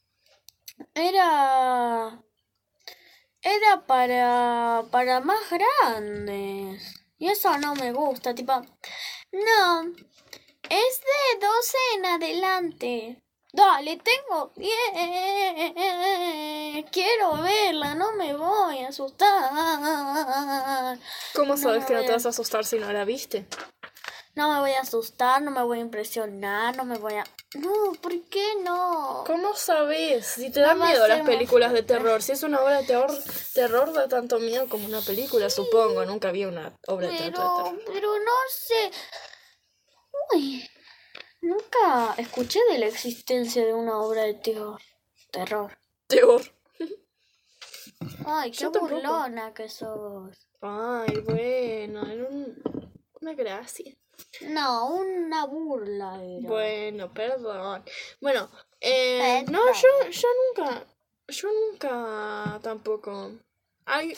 [SPEAKER 7] era para más grandes. Y eso no me gusta, tipo, no, es de 12 en adelante. Dale, tengo 10. Quiero verla, no me voy a asustar.
[SPEAKER 2] ¿Cómo sabes que no te vas a asustar si no la viste?
[SPEAKER 7] No me voy a asustar, no me voy a impresionar, no me voy a... No, ¿por qué no?
[SPEAKER 2] ¿Cómo sabes? Si te dan miedo las películas de terror. Si es una obra de terror da tanto miedo como una película, supongo. Nunca vi una obra de teatro.
[SPEAKER 7] Pero no sé... Uy... Nunca escuché de la existencia de una obra de terror.
[SPEAKER 2] Terror.
[SPEAKER 7] Ay, qué burlona que sos.
[SPEAKER 2] Ay, bueno, era una gracia.
[SPEAKER 7] No, una burla era.
[SPEAKER 2] Bueno, perdón. Bueno,
[SPEAKER 7] Perdón.
[SPEAKER 2] no, yo nunca tampoco. Ay,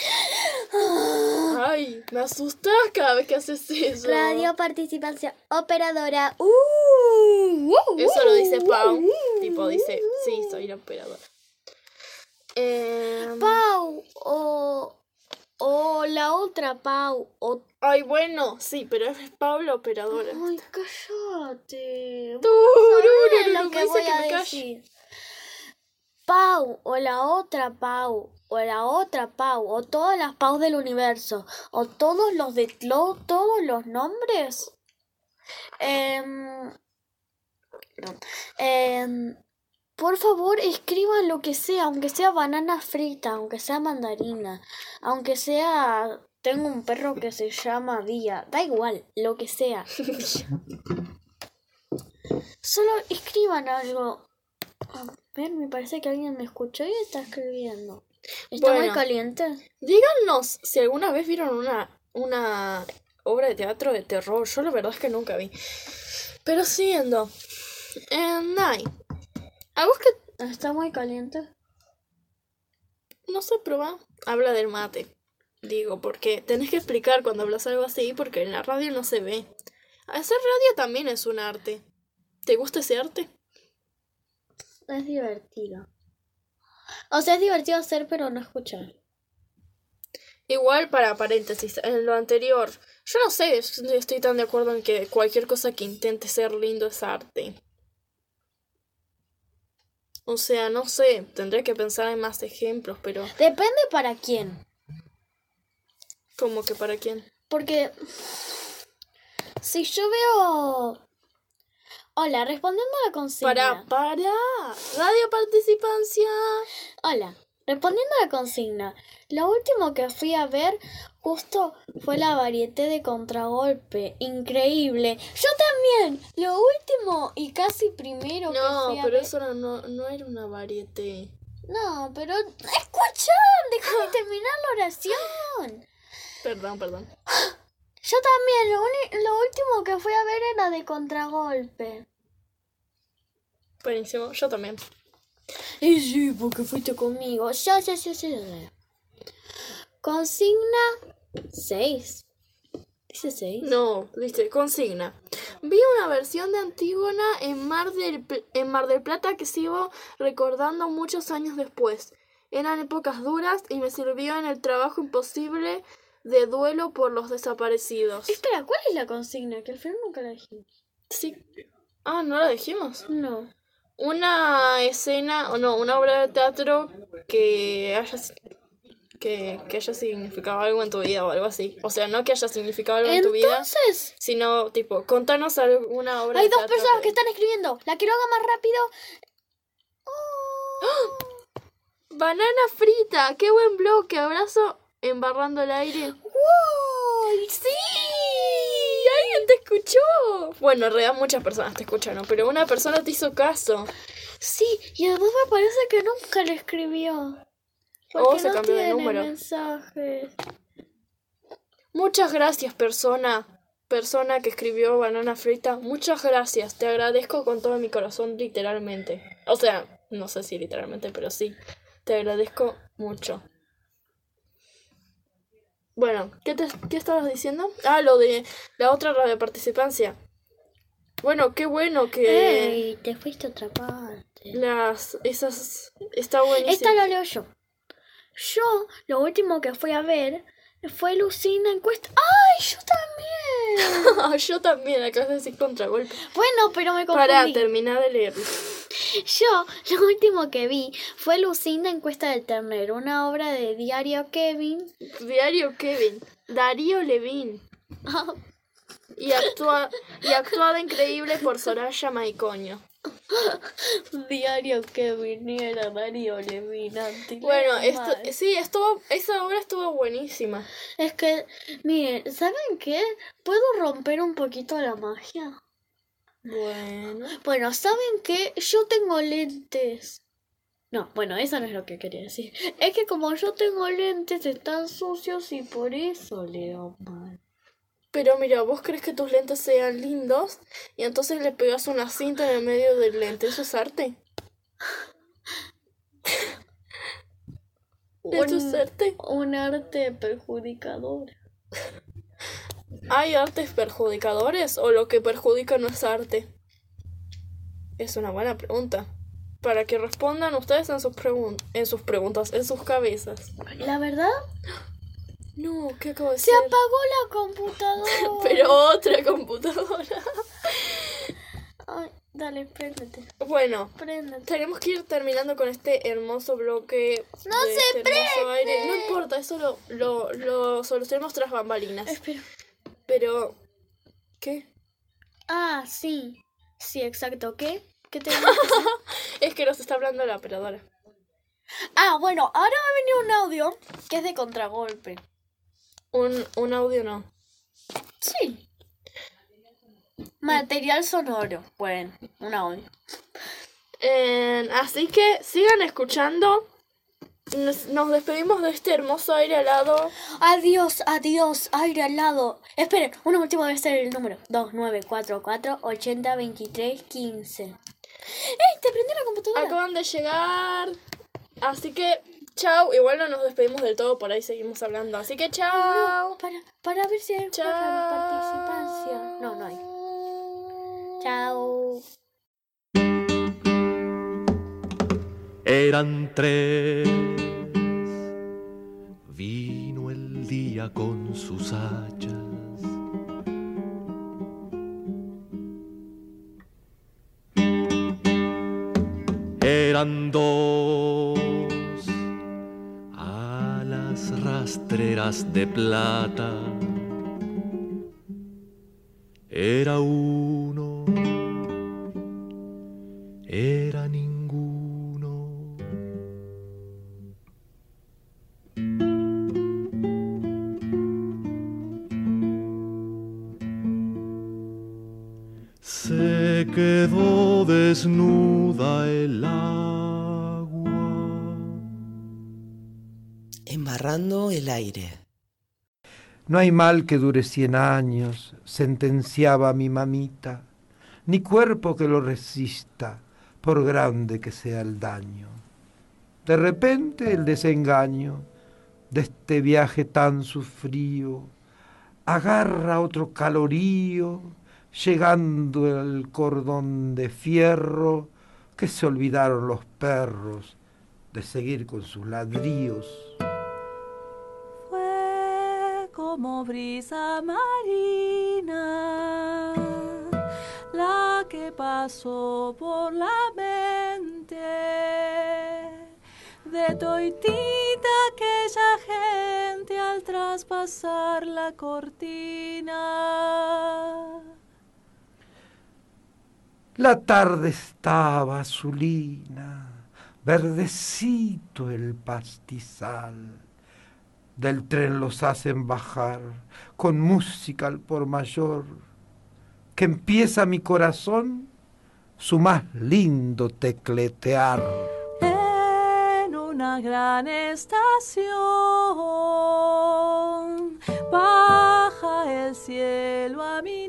[SPEAKER 2] me asustas cada vez que haces eso.
[SPEAKER 7] Radio participación operadora.
[SPEAKER 2] Eso lo dice Pau. Tipo, dice, sí, soy la operadora.
[SPEAKER 7] Pau o la otra Pau.
[SPEAKER 2] Ay, bueno, sí, pero es Pau la operadora.
[SPEAKER 7] Ay, cállate.
[SPEAKER 2] Lo
[SPEAKER 7] que voy a decir. Pau o la otra Pau. O la otra Pau, o todas las Pau del universo, o todos los nombres. Por favor, escriban lo que sea, aunque sea banana frita, aunque sea mandarina, aunque sea... Tengo un perro que se llama Vía, da igual, lo que sea. Solo escriban algo. A ver, me parece que alguien me escuchó y está escribiendo. ¿Está muy caliente?
[SPEAKER 2] Díganos si alguna vez vieron una obra de teatro de terror. Yo la verdad es que nunca vi. Pero siguiendo. Nay, ¿a vos que
[SPEAKER 7] ¿Está muy caliente?
[SPEAKER 2] no sé, probá? Habla del mate. Digo, porque tenés que explicar cuando hablas algo así, porque en la radio no se ve. Hacer radio también es un arte. ¿Te gusta ese arte?
[SPEAKER 7] Es divertido. O sea, es divertido hacer, pero no escuchar.
[SPEAKER 2] Igual, para paréntesis, en lo anterior, yo no sé, estoy tan de acuerdo en que cualquier cosa que intente ser lindo es arte. O sea, no sé, tendré que pensar en más ejemplos, pero
[SPEAKER 7] Depende para quién.
[SPEAKER 2] ¿cómo que para quién?
[SPEAKER 7] Porque si yo veo... Hola, respondiendo a la consigna.
[SPEAKER 2] Para. Radio Participancia.
[SPEAKER 7] Hola, respondiendo a la consigna. Lo último que fui a ver justo fue la varieté de Contragolpe. Increíble. Yo también. Lo último y casi primero que
[SPEAKER 2] No,
[SPEAKER 7] fui a
[SPEAKER 2] pero
[SPEAKER 7] ver.
[SPEAKER 2] eso no era una varieté.
[SPEAKER 7] No, pero... ¡Escuchá! ¡Déjame terminar la oración!
[SPEAKER 2] Perdón.
[SPEAKER 7] Yo también, lo último que fui a ver era de Contragolpe.
[SPEAKER 2] Buenísimo, yo también.
[SPEAKER 7] Y sí, porque fuiste conmigo. Ya. Consigna 6. ¿Dice 6?
[SPEAKER 2] No, dice, consigna. Vi una versión de Antígona en Mar del Plata que sigo recordando muchos años después. Eran épocas duras y me sirvió en el trabajo imposible de duelo por los desaparecidos.
[SPEAKER 7] Espera, ¿cuál es la consigna? Que al final nunca la dijimos.
[SPEAKER 2] Sí. Ah, ¿no la dijimos?
[SPEAKER 7] No.
[SPEAKER 2] Una escena, o no, una obra de teatro que haya significado algo en tu vida o algo así. O sea, no que haya significado algo en tu vida,
[SPEAKER 7] Entonces,
[SPEAKER 2] sino, tipo, contanos alguna obra
[SPEAKER 7] hay
[SPEAKER 2] de
[SPEAKER 7] dos
[SPEAKER 2] teatro.
[SPEAKER 7] personas que están escribiendo. La quiero haga más rápido.
[SPEAKER 2] Banana frita, qué buen bloque, abrazo embarrando el aire.
[SPEAKER 7] ¡Wow!
[SPEAKER 2] ¡Sí! ¡Alguien te escuchó! Bueno, en realidad muchas personas te escucharon, pero una persona te hizo caso.
[SPEAKER 7] Sí, y además me parece que nunca le escribió.
[SPEAKER 2] O
[SPEAKER 7] Porque
[SPEAKER 2] se
[SPEAKER 7] no
[SPEAKER 2] cambió de
[SPEAKER 7] tiene
[SPEAKER 2] número.
[SPEAKER 7] mensajes.
[SPEAKER 2] Muchas gracias, persona que escribió banana frita. Muchas gracias, te agradezco con todo mi corazón, literalmente. O sea, no sé si literalmente, pero sí. Te agradezco mucho. Bueno, ¿qué estabas diciendo? Ah, lo de la otra radio participancia. Bueno, qué bueno que
[SPEAKER 7] ¡Ey! Te fuiste a otra parte.
[SPEAKER 2] esas está buenísimo.
[SPEAKER 7] Esta la leo yo. Yo, lo último que fui a ver fue Lucina Encuesta. ¡Ay, yo también!
[SPEAKER 2] Yo también, acá de decir Contragolpe.
[SPEAKER 7] Bueno, pero me confundí.
[SPEAKER 2] Para terminar de leer.
[SPEAKER 7] Yo, lo último que vi fue Lucinda Encuesta del Ternero, una obra de Darío
[SPEAKER 2] Levin. Y actuada increíble por Soraya Maicoño.
[SPEAKER 7] Diario Kevin, y era Darío Levin.
[SPEAKER 2] Bueno, esa obra estuvo buenísima.
[SPEAKER 7] Es que, miren, ¿saben qué? ¿Puedo romper un poquito la magia? Bueno, ¿saben qué? Yo tengo lentes. No, bueno, eso no es lo que quería decir. Es que como yo tengo lentes, están sucios y por eso leo mal.
[SPEAKER 2] Pero mira, vos crees que tus lentes sean lindos y entonces le pegas una cinta en el medio del lente. ¿Eso es arte? ¿Eso es arte?
[SPEAKER 7] Un arte perjudicador.
[SPEAKER 2] ¿Hay artes perjudicadores o lo que perjudica no es arte? Es una buena pregunta. Para que respondan ustedes en sus preguntas, en sus cabezas.
[SPEAKER 7] ¿La verdad?
[SPEAKER 2] No, ¿qué acabo de decir?
[SPEAKER 7] Se apagó la computadora.
[SPEAKER 2] Pero otra computadora.
[SPEAKER 7] Ay, dale, préndete.
[SPEAKER 2] Bueno,
[SPEAKER 7] Préndete.
[SPEAKER 2] tenemos que ir terminando con este hermoso bloque.
[SPEAKER 7] ¡No
[SPEAKER 2] de
[SPEAKER 7] se
[SPEAKER 2] este hermoso
[SPEAKER 7] prende!
[SPEAKER 2] aire. No importa, eso lo solucionamos tras bambalinas.
[SPEAKER 7] Espera.
[SPEAKER 2] Pero, ¿qué?
[SPEAKER 7] Ah, sí. Sí, exacto. ¿Qué? ¿Qué te
[SPEAKER 2] Es que nos está hablando la operadora.
[SPEAKER 7] Ah, bueno, ahora va a venir un audio que es de Contragolpe.
[SPEAKER 2] Un audio no.
[SPEAKER 7] Sí. Material sonoro. Bueno, un audio.
[SPEAKER 2] Así que sigan escuchando nos despedimos de este hermoso aire helado.
[SPEAKER 7] Adiós, adiós, aire helado. Esperen, una última vez el número. 2944 80 23 15. ¡Ey! Te prendí la computadora.
[SPEAKER 2] Acaban de llegar. Así que, chao. Igual no nos despedimos del todo, por ahí seguimos hablando. Así que, chao.
[SPEAKER 7] No, para ver si hay participación. No, no hay. Chao.
[SPEAKER 9] Eran 3. Vino el día con sus hachas. Eran 2. Alas rastreras de plata. Era 1. Era ninguno. Se quedó desnuda el agua,
[SPEAKER 4] embarrando el aire.
[SPEAKER 17] No hay mal que dure 100 años, sentenciaba mi mamita, ni cuerpo que lo resista, por grande que sea el daño. De repente el desengaño de este viaje tan sufrío agarra otro calorío, llegando al cordón de fierro que se olvidaron los perros de seguir con sus ladríos.
[SPEAKER 13] Fue como brisa marina la que pasó por la mente de toitita aquella gente al traspasar la cortina.
[SPEAKER 17] La tarde estaba azulina, verdecito el pastizal. Del tren los hacen bajar con música al por mayor, que empieza mi corazón su más lindo tecletear.
[SPEAKER 13] En una gran estación baja el cielo a mi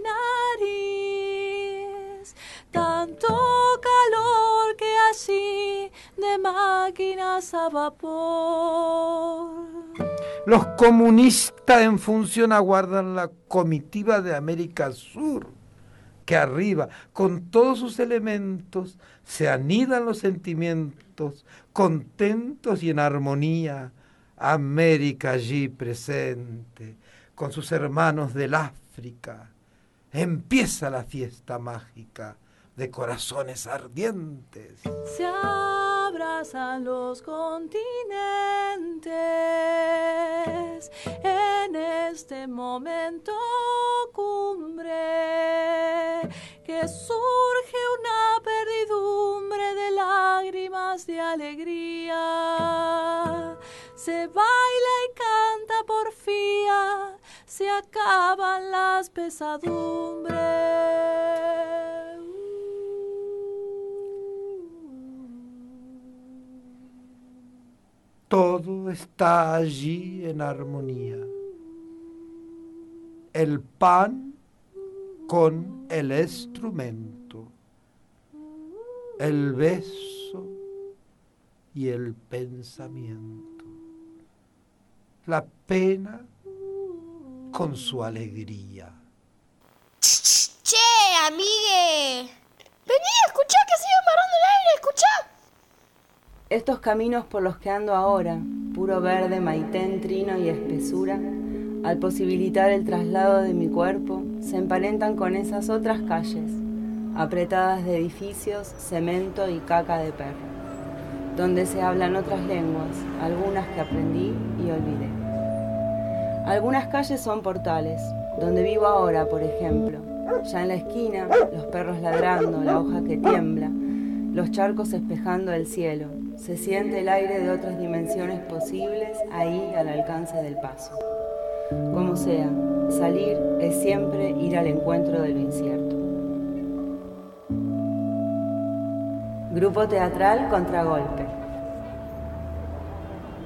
[SPEAKER 13] nariz, tanto calor que así de máquinas a vapor.
[SPEAKER 17] Los comunistas en función aguardan la comitiva de América Sur, que arriba, con todos sus elementos, se anidan los sentimientos, contentos y en armonía. América allí presente, con sus hermanos del África, empieza la fiesta mágica de corazones ardientes.
[SPEAKER 13] Se abrazan los continentes en este momento cumbre, que surge una perdidumbre de lágrimas de alegría. Se baila y canta porfía, se acaban las pesadumbres.
[SPEAKER 17] Todo está allí en armonía. El pan con el instrumento, el beso y el pensamiento, la pena con su alegría.
[SPEAKER 18] Che, amigue. Vení, escuchá que sigue embarrando el aire, escuchá.
[SPEAKER 19] Estos caminos por los que ando ahora, puro verde, maitén, trino y espesura, al posibilitar el traslado de mi cuerpo, se emparentan con esas otras calles, apretadas de edificios, cemento y caca de perro, donde se hablan otras lenguas, algunas que aprendí y olvidé. Algunas calles son portales, donde vivo ahora, por ejemplo. Ya en la esquina, los perros ladrando, la hoja que tiembla, los charcos espejando el cielo. Se siente el aire de otras dimensiones posibles ahí al alcance del paso. Como sea, salir es siempre ir al encuentro de lo incierto. Grupo teatral Contragolpe.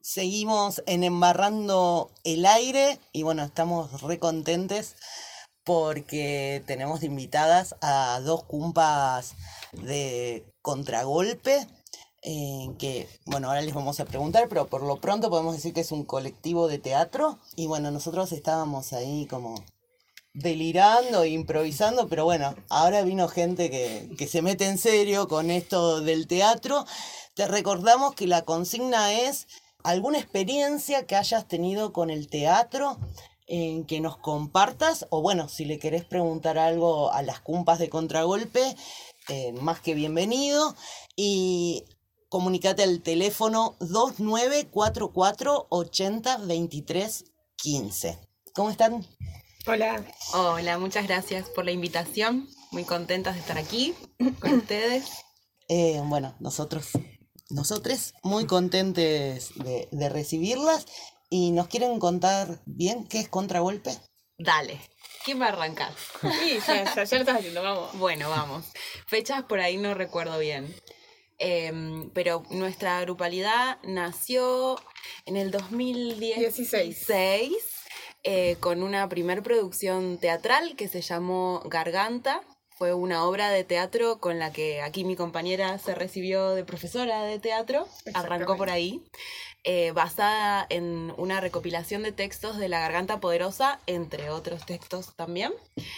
[SPEAKER 4] Seguimos en Embarrando el Aire y bueno, estamos re contentes porque tenemos de invitadas a dos cumpas de Contragolpe, que bueno, ahora les vamos a preguntar, pero por lo pronto podemos decir que es un colectivo de teatro y bueno, nosotros estábamos ahí como delirando e improvisando, pero bueno, ahora vino gente que se mete en serio con esto del teatro. Te recordamos que la consigna es alguna experiencia que hayas tenido con el teatro, que nos compartas, o bueno, si le querés preguntar algo a las cumpas de Contragolpe, más que bienvenido, y comunicate al teléfono 2944 80 23 15. ¿Cómo están?
[SPEAKER 20] Hola. Hola, muchas gracias por la invitación. Muy contentas de estar aquí con ustedes.
[SPEAKER 4] Bueno, nosotros muy contentes de recibirlas. ¿Y nos quieren contar bien qué es Contragolpe?
[SPEAKER 20] Dale. ¿Quién va a arrancar?
[SPEAKER 2] Sí, ya lo estás haciendo, vamos.
[SPEAKER 20] Bueno, vamos. Fechas por ahí no recuerdo bien. Pero nuestra grupalidad nació en el 2016 con una primer producción teatral que se llamó Garganta. Fue una obra de teatro con la que aquí mi compañera se recibió de profesora de teatro. Arrancó por ahí. Basada en una recopilación de textos de La Garganta Poderosa, entre otros textos también,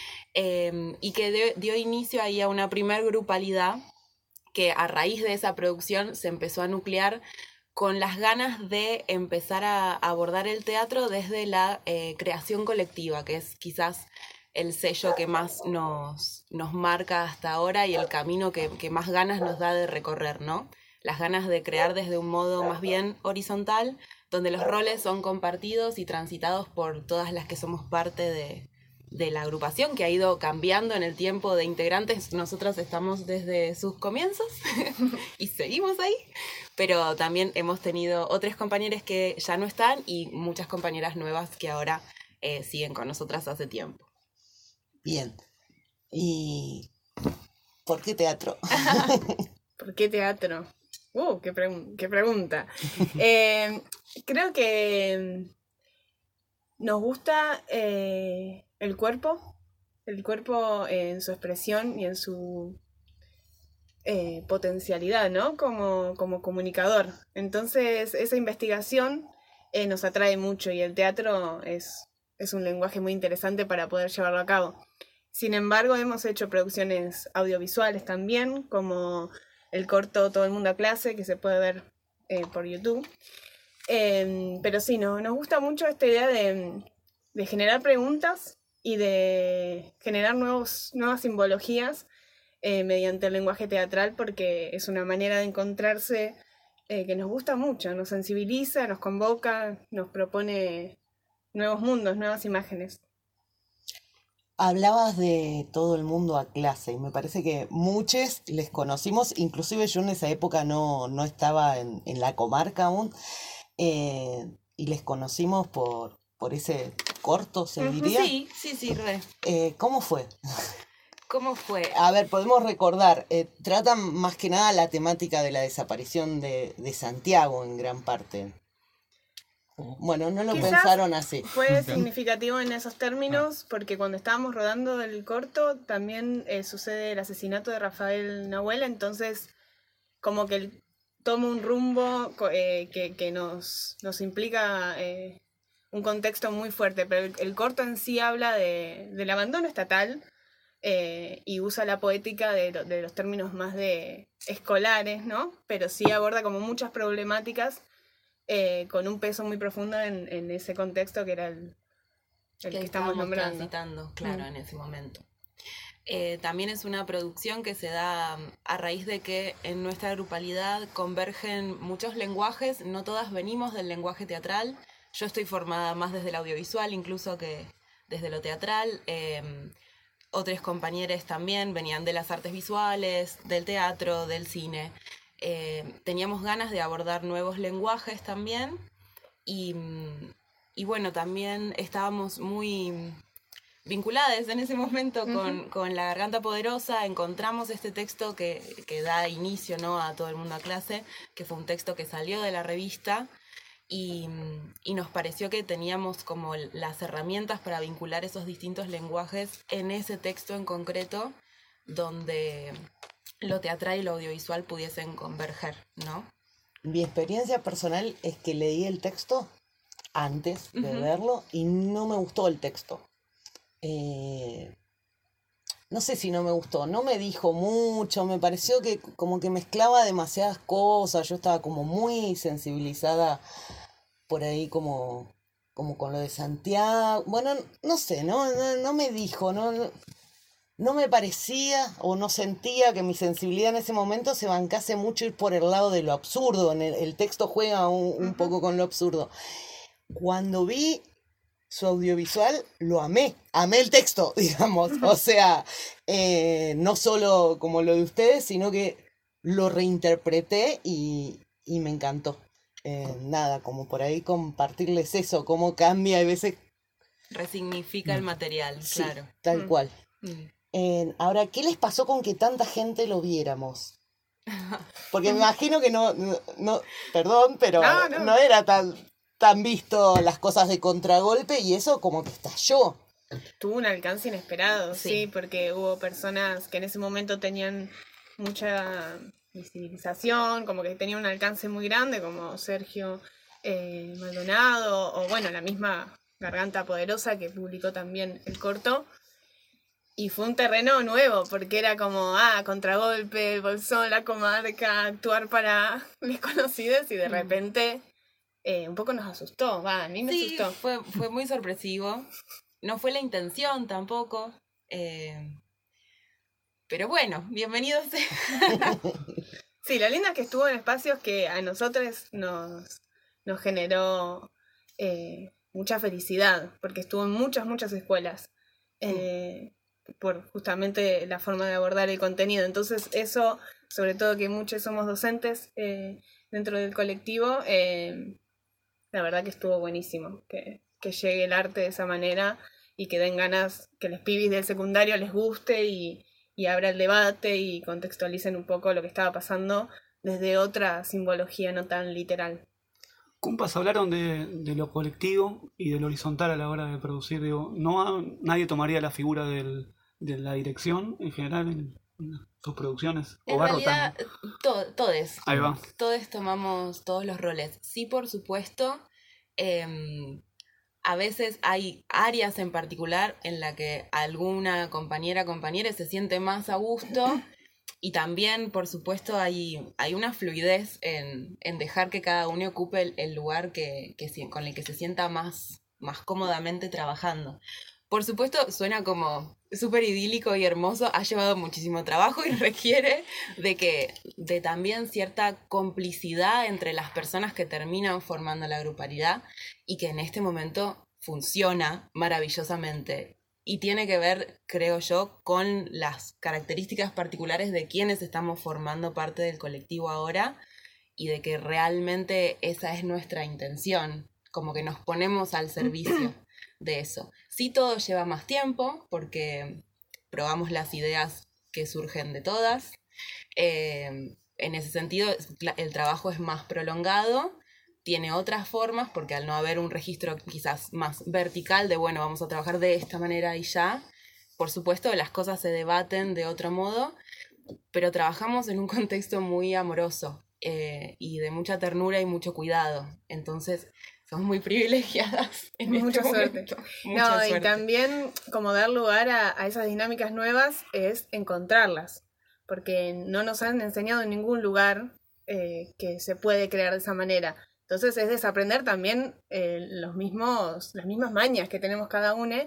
[SPEAKER 20] y que dio inicio ahí a una primer grupalidad que a raíz de esa producción se empezó a nuclear con las ganas de empezar a abordar el teatro desde la creación colectiva, que es quizás el sello que más nos marca hasta ahora y el camino que más ganas nos da de recorrer, ¿no? Las ganas de crear desde un modo más bien horizontal, donde los roles son compartidos y transitados por todas las que somos parte de la agrupación, que ha ido cambiando en el tiempo de integrantes. Nosotros estamos desde sus comienzos y seguimos ahí, pero también hemos tenido otros compañeros que ya no están y muchas compañeras nuevas que ahora siguen con nosotras hace tiempo.
[SPEAKER 4] Bien. ¿Y por qué teatro?
[SPEAKER 2] ¿Por qué teatro? Qué pregunta. Creo que nos gusta el cuerpo en su expresión y en su potencialidad, ¿no? Como comunicador. Entonces, esa investigación nos atrae mucho y el teatro es un lenguaje muy interesante para poder llevarlo a cabo. Sin embargo, hemos hecho producciones audiovisuales también, como el corto Todo el mundo a clase, que se puede ver por YouTube. Pero sí, nos gusta mucho esta idea de generar preguntas y de generar nuevas simbologías mediante el lenguaje teatral, porque es una manera de encontrarse que nos gusta mucho, nos sensibiliza, nos convoca, nos propone nuevos mundos, nuevas imágenes.
[SPEAKER 4] Hablabas de Todo el mundo a clase y me parece que muchos les conocimos, inclusive yo en esa época no estaba en la comarca aún, y les conocimos por ese corto, ¿se diría?
[SPEAKER 20] Sí, re.
[SPEAKER 4] ¿Cómo fue?
[SPEAKER 20] ¿Cómo fue?
[SPEAKER 4] A ver, podemos recordar, tratan más que nada la temática de la desaparición de Santiago en gran parte. Bueno, no lo
[SPEAKER 2] Quizás
[SPEAKER 4] pensaron así.
[SPEAKER 2] Fue significativo en esos términos porque cuando estábamos rodando el corto también sucede el asesinato de Rafael Nahuel, entonces como que toma un rumbo que nos implica un contexto muy fuerte, pero el corto en sí habla del abandono estatal y usa la poética de los términos más de escolares, ¿no? Pero sí aborda como muchas problemáticas con un peso muy profundo en ese contexto que era el que estamos nombrando.
[SPEAKER 20] Transitando, claro, en ese momento. También es una producción que se da a raíz de que en nuestra grupalidad convergen muchos lenguajes, no todas venimos del lenguaje teatral. Yo estoy formada más desde el audiovisual incluso que desde lo teatral. Otros compañeros también venían de las artes visuales, del teatro, del cine. Teníamos ganas de abordar nuevos lenguajes también y bueno, también estábamos muy vinculadas en ese momento con La Garganta Poderosa. Encontramos este texto que da inicio, ¿no?, a Todo el mundo a clase, que fue un texto que salió de la revista y nos pareció que teníamos como las herramientas para vincular esos distintos lenguajes en ese texto en concreto, donde lo teatral y lo audiovisual pudiesen converger, ¿no?
[SPEAKER 4] Mi experiencia personal es que leí el texto antes de verlo y no me gustó el texto. No sé si no me gustó, no me dijo mucho, me pareció que como que mezclaba demasiadas cosas, yo estaba como muy sensibilizada por ahí como con lo de Santiago, bueno, no sé, no me dijo, no me parecía o no sentía que mi sensibilidad en ese momento se bancase mucho ir por el lado de lo absurdo, el texto juega un poco con lo absurdo. Cuando vi su audiovisual, lo amé el texto, digamos, o sea, no solo como lo de ustedes, sino que lo reinterpreté y me encantó. Nada, como por ahí compartirles eso, cómo cambia a veces.
[SPEAKER 20] Resignifica el material,
[SPEAKER 4] Sí,
[SPEAKER 20] claro.
[SPEAKER 4] tal cual. Ahora, ¿qué les pasó con que tanta gente lo viéramos? Porque me imagino que no perdón, pero no era tan visto las cosas de contragolpe y eso como que estalló.
[SPEAKER 21] Tuvo un alcance inesperado, sí, porque hubo personas que en ese momento tenían mucha visibilización, como que tenían un alcance muy grande, como Sergio Maldonado, o bueno, la misma Garganta Poderosa que publicó también el corto. Y fue un terreno nuevo, porque era como, contragolpe, Bolsón, la comarca, actuar para desconocidos, y de repente un poco nos asustó, a mí me asustó.
[SPEAKER 20] Fue muy sorpresivo. No fue la intención tampoco. Pero bueno, bienvenidos.
[SPEAKER 21] Sí, lo lindo es que estuvo en espacios que a nosotros nos generó mucha felicidad, porque estuvo en muchas escuelas. Por justamente la forma de abordar el contenido. Entonces eso, sobre todo que muchos somos docentes dentro del colectivo, la verdad que estuvo buenísimo que llegue el arte de esa manera y que den ganas, que los pibis del secundario les guste y abra el debate y contextualicen un poco lo que estaba pasando desde otra simbología no tan literal.
[SPEAKER 12] Compas, hablaron de lo colectivo y de lo horizontal a la hora de producir. Digo, nadie tomaría la figura de la dirección en general en sus producciones.
[SPEAKER 20] En realidad, todos.
[SPEAKER 12] Ahí va.
[SPEAKER 20] Todos tomamos todos los roles. Sí, por supuesto, a veces hay áreas en particular en la que alguna compañera se siente más a gusto. Y también, por supuesto, hay una fluidez en dejar que cada uno ocupe el lugar con el que se sienta más cómodamente trabajando. Por supuesto, suena como súper idílico y hermoso, ha llevado muchísimo trabajo y requiere de también cierta complicidad entre las personas que terminan formando la grupalidad y que en este momento funciona maravillosamente. Y tiene que ver, creo yo, con las características particulares de quienes estamos formando parte del colectivo ahora y de que realmente esa es nuestra intención, como que nos ponemos al servicio de eso. Sí, todo lleva más tiempo porque probamos las ideas que surgen de todas. En ese sentido, el trabajo es más prolongado. Tiene otras formas, porque al no haber un registro quizás más vertical de, bueno, vamos a trabajar de esta manera y ya, por supuesto las cosas se debaten de otro modo, pero trabajamos en un contexto muy amoroso y de mucha ternura y mucho cuidado. Entonces, somos muy privilegiadas en
[SPEAKER 21] mucha
[SPEAKER 20] este
[SPEAKER 21] suerte.
[SPEAKER 20] Mucha suerte.
[SPEAKER 21] Y también como dar lugar a esas dinámicas nuevas es encontrarlas, porque no nos han enseñado en ningún lugar que se puede crear de esa manera. Entonces es desaprender también las mismas mañas que tenemos cada uno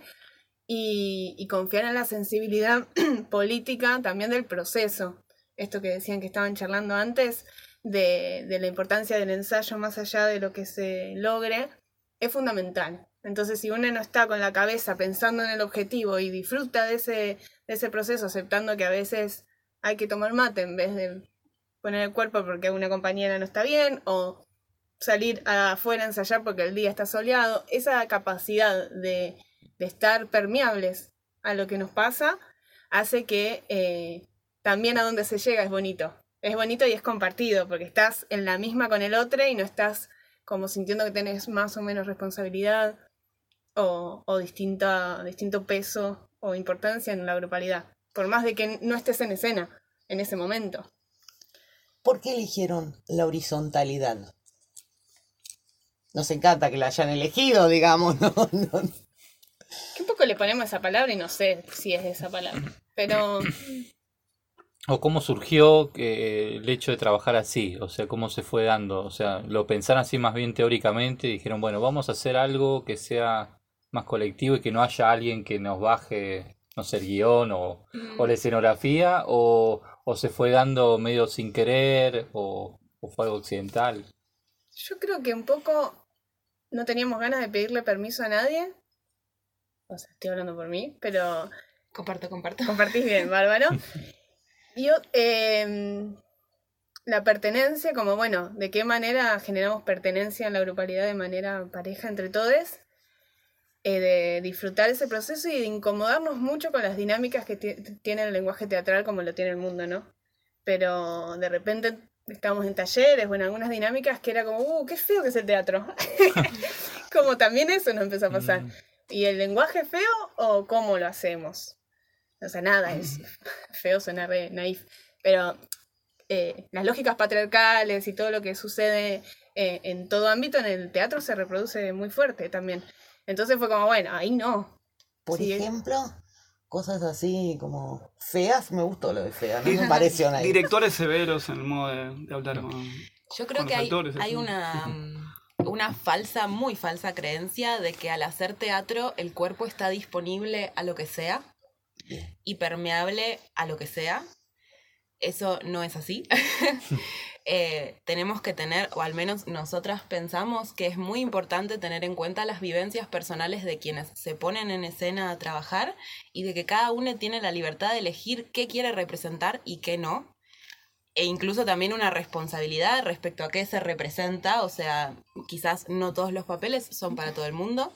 [SPEAKER 21] y confiar en la sensibilidad política también del proceso. Esto que decían que estaban charlando antes, de la importancia del ensayo más allá de lo que se logre, es fundamental. Entonces si uno no está con la cabeza pensando en el objetivo y disfruta de ese proceso, aceptando que a veces hay que tomar mate en vez de poner el cuerpo porque una compañera no está bien, o salir afuera a ensayar porque el día está soleado, esa capacidad de estar permeables a lo que nos pasa hace que también a donde se llega es bonito y es compartido porque estás en la misma con el otro y no estás como sintiendo que tenés más o menos responsabilidad o distinto peso o importancia en la grupalidad, por más de que no estés en escena en ese momento.
[SPEAKER 4] ¿Por qué eligieron la horizontalidad? Nos encanta que la hayan elegido, digamos, ¿no?
[SPEAKER 21] Que un poco le ponemos esa palabra y no sé si es esa palabra, pero...
[SPEAKER 3] ¿O cómo surgió el hecho de trabajar así? O sea, ¿cómo se fue dando? O sea, ¿lo pensaron así más bien teóricamente y dijeron, bueno, vamos a hacer algo que sea más colectivo y que no haya alguien que nos baje, no sé, el guión o la escenografía? ¿O se fue dando medio sin querer? ¿O fue algo accidental?
[SPEAKER 21] Yo creo que un poco no teníamos ganas de pedirle permiso a nadie. O sea, estoy hablando por mí, pero...
[SPEAKER 20] Comparto.
[SPEAKER 21] Compartís bien, bárbaro. Yo, la pertenencia, como bueno, ¿de qué manera generamos pertenencia en la grupalidad de manera pareja entre todos? De disfrutar ese proceso y de incomodarnos mucho con las dinámicas que tiene el lenguaje teatral como lo tiene el mundo, ¿no? Pero de repente estábamos en talleres o en algunas dinámicas que era como, qué feo que es el teatro. Como también eso nos empezó a pasar. ¿Y el lenguaje feo o cómo lo hacemos? O sea, nada, es feo, suena re naif. Pero las lógicas patriarcales y todo lo que sucede en todo ámbito en el teatro se reproduce muy fuerte también. Entonces fue como, bueno, ahí no.
[SPEAKER 4] Por ejemplo, cosas así como feas, me gustó lo de fea, no me pareció nada.
[SPEAKER 12] Directores severos en el modo de hablar con
[SPEAKER 20] Yo creo que hay una muy falsa creencia de que al hacer teatro el cuerpo está disponible a lo que sea y permeable a lo que sea. Eso no es así. Tenemos que tener, o al menos nosotras pensamos que es muy importante tener en cuenta las vivencias personales de quienes se ponen en escena a trabajar y de que cada uno tiene la libertad de elegir qué quiere representar y qué no. E incluso también una responsabilidad respecto a qué se representa, o sea, quizás no todos los papeles son para todo el mundo.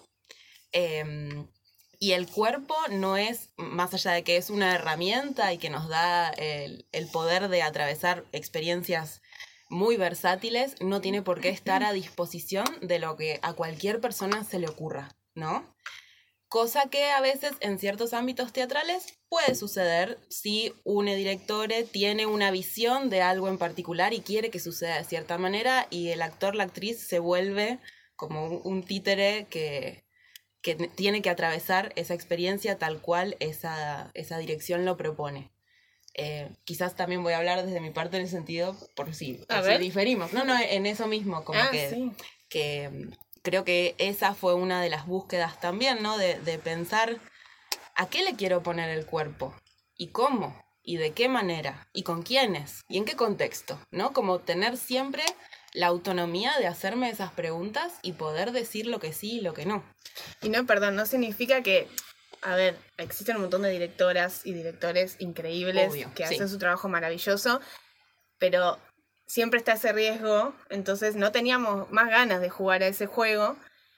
[SPEAKER 20] Y el cuerpo no es, más allá de que es una herramienta y que nos da el poder de atravesar experiencias muy versátiles, no tiene por qué estar a disposición de lo que a cualquier persona se le ocurra, ¿no? Cosa que a veces en ciertos ámbitos teatrales puede suceder si un directore tiene una visión de algo en particular y quiere que suceda de cierta manera y el actor, la actriz se vuelve como un títere que tiene que atravesar esa experiencia tal cual esa dirección lo propone. Quizás también voy a hablar desde mi parte en el sentido por si diferimos. No, en eso mismo, como que creo que esa fue una de las búsquedas también, ¿no? De pensar a qué le quiero poner el cuerpo y cómo y de qué manera y con quiénes y en qué contexto, ¿no? Como tener siempre la autonomía de hacerme esas preguntas y poder decir lo que sí y lo que no.
[SPEAKER 21] Y no significa que, a ver, existen un montón de directoras y directores increíbles que hacen su trabajo maravilloso, pero siempre está ese riesgo, entonces no teníamos más ganas de jugar a ese juego,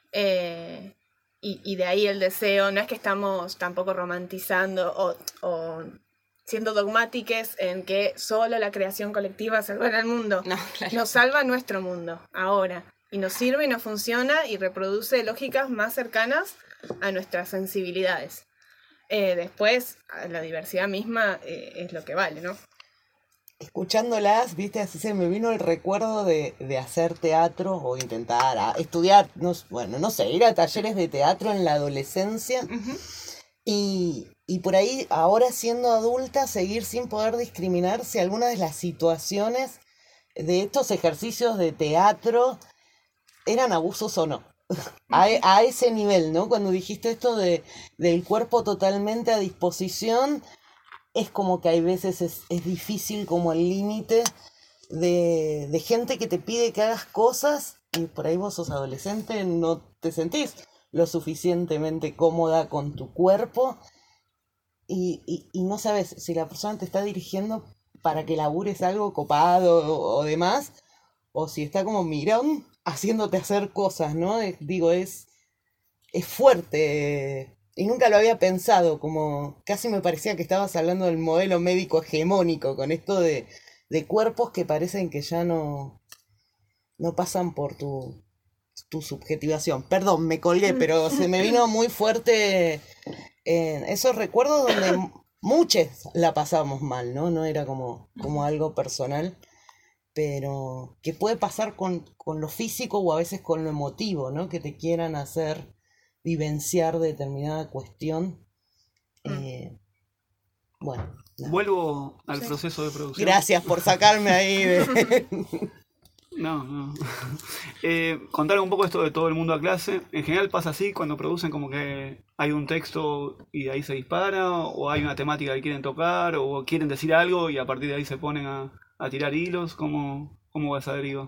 [SPEAKER 21] y de ahí el deseo, no es que estamos tampoco romantizando o siendo dogmáticos en que solo la creación colectiva salvará el mundo. No, claro. Nos salva nuestro mundo, ahora. Y nos sirve y nos funciona y reproduce lógicas más cercanas a nuestras sensibilidades. Después, la diversidad misma es lo que vale, ¿no?
[SPEAKER 4] Escuchándolas, viste, así se me vino el recuerdo de hacer teatro o intentar estudiar, no sé, ir a talleres de teatro en la adolescencia. Uh-huh. Y por ahí, ahora siendo adulta, seguir sin poder discriminar si algunas de las situaciones de estos ejercicios de teatro eran abusos o no. A ese nivel, ¿no? Cuando dijiste esto del cuerpo totalmente a disposición, es como que hay veces es difícil como el límite de gente que te pide que hagas cosas y por ahí vos sos adolescente, no te sentís lo suficientemente cómoda con tu cuerpo y no sabes si la persona te está dirigiendo para que labures algo copado o demás, o si está como mirón haciéndote hacer cosas, ¿no? Digo, es fuerte y nunca lo había pensado, como casi me parecía que estabas hablando del modelo médico hegemónico, con esto de cuerpos que parecen que ya no pasan por tu tu subjetivación. Perdón, me colgué, pero se me vino muy fuerte esos recuerdos donde muchos la pasábamos mal, ¿no? No era como algo personal, pero que puede pasar con lo físico o a veces con lo emotivo, ¿no? Que te quieran hacer vivenciar determinada cuestión. Bueno. No.
[SPEAKER 12] Vuelvo al proceso de producción.
[SPEAKER 4] Gracias por sacarme ahí de...
[SPEAKER 12] No. Contar un poco esto de todo el mundo a clase. En general pasa así cuando producen, como que hay un texto y de ahí se dispara, o hay una temática que quieren tocar, o quieren decir algo y a partir de ahí se ponen a tirar hilos. ¿Cómo va esa deriva?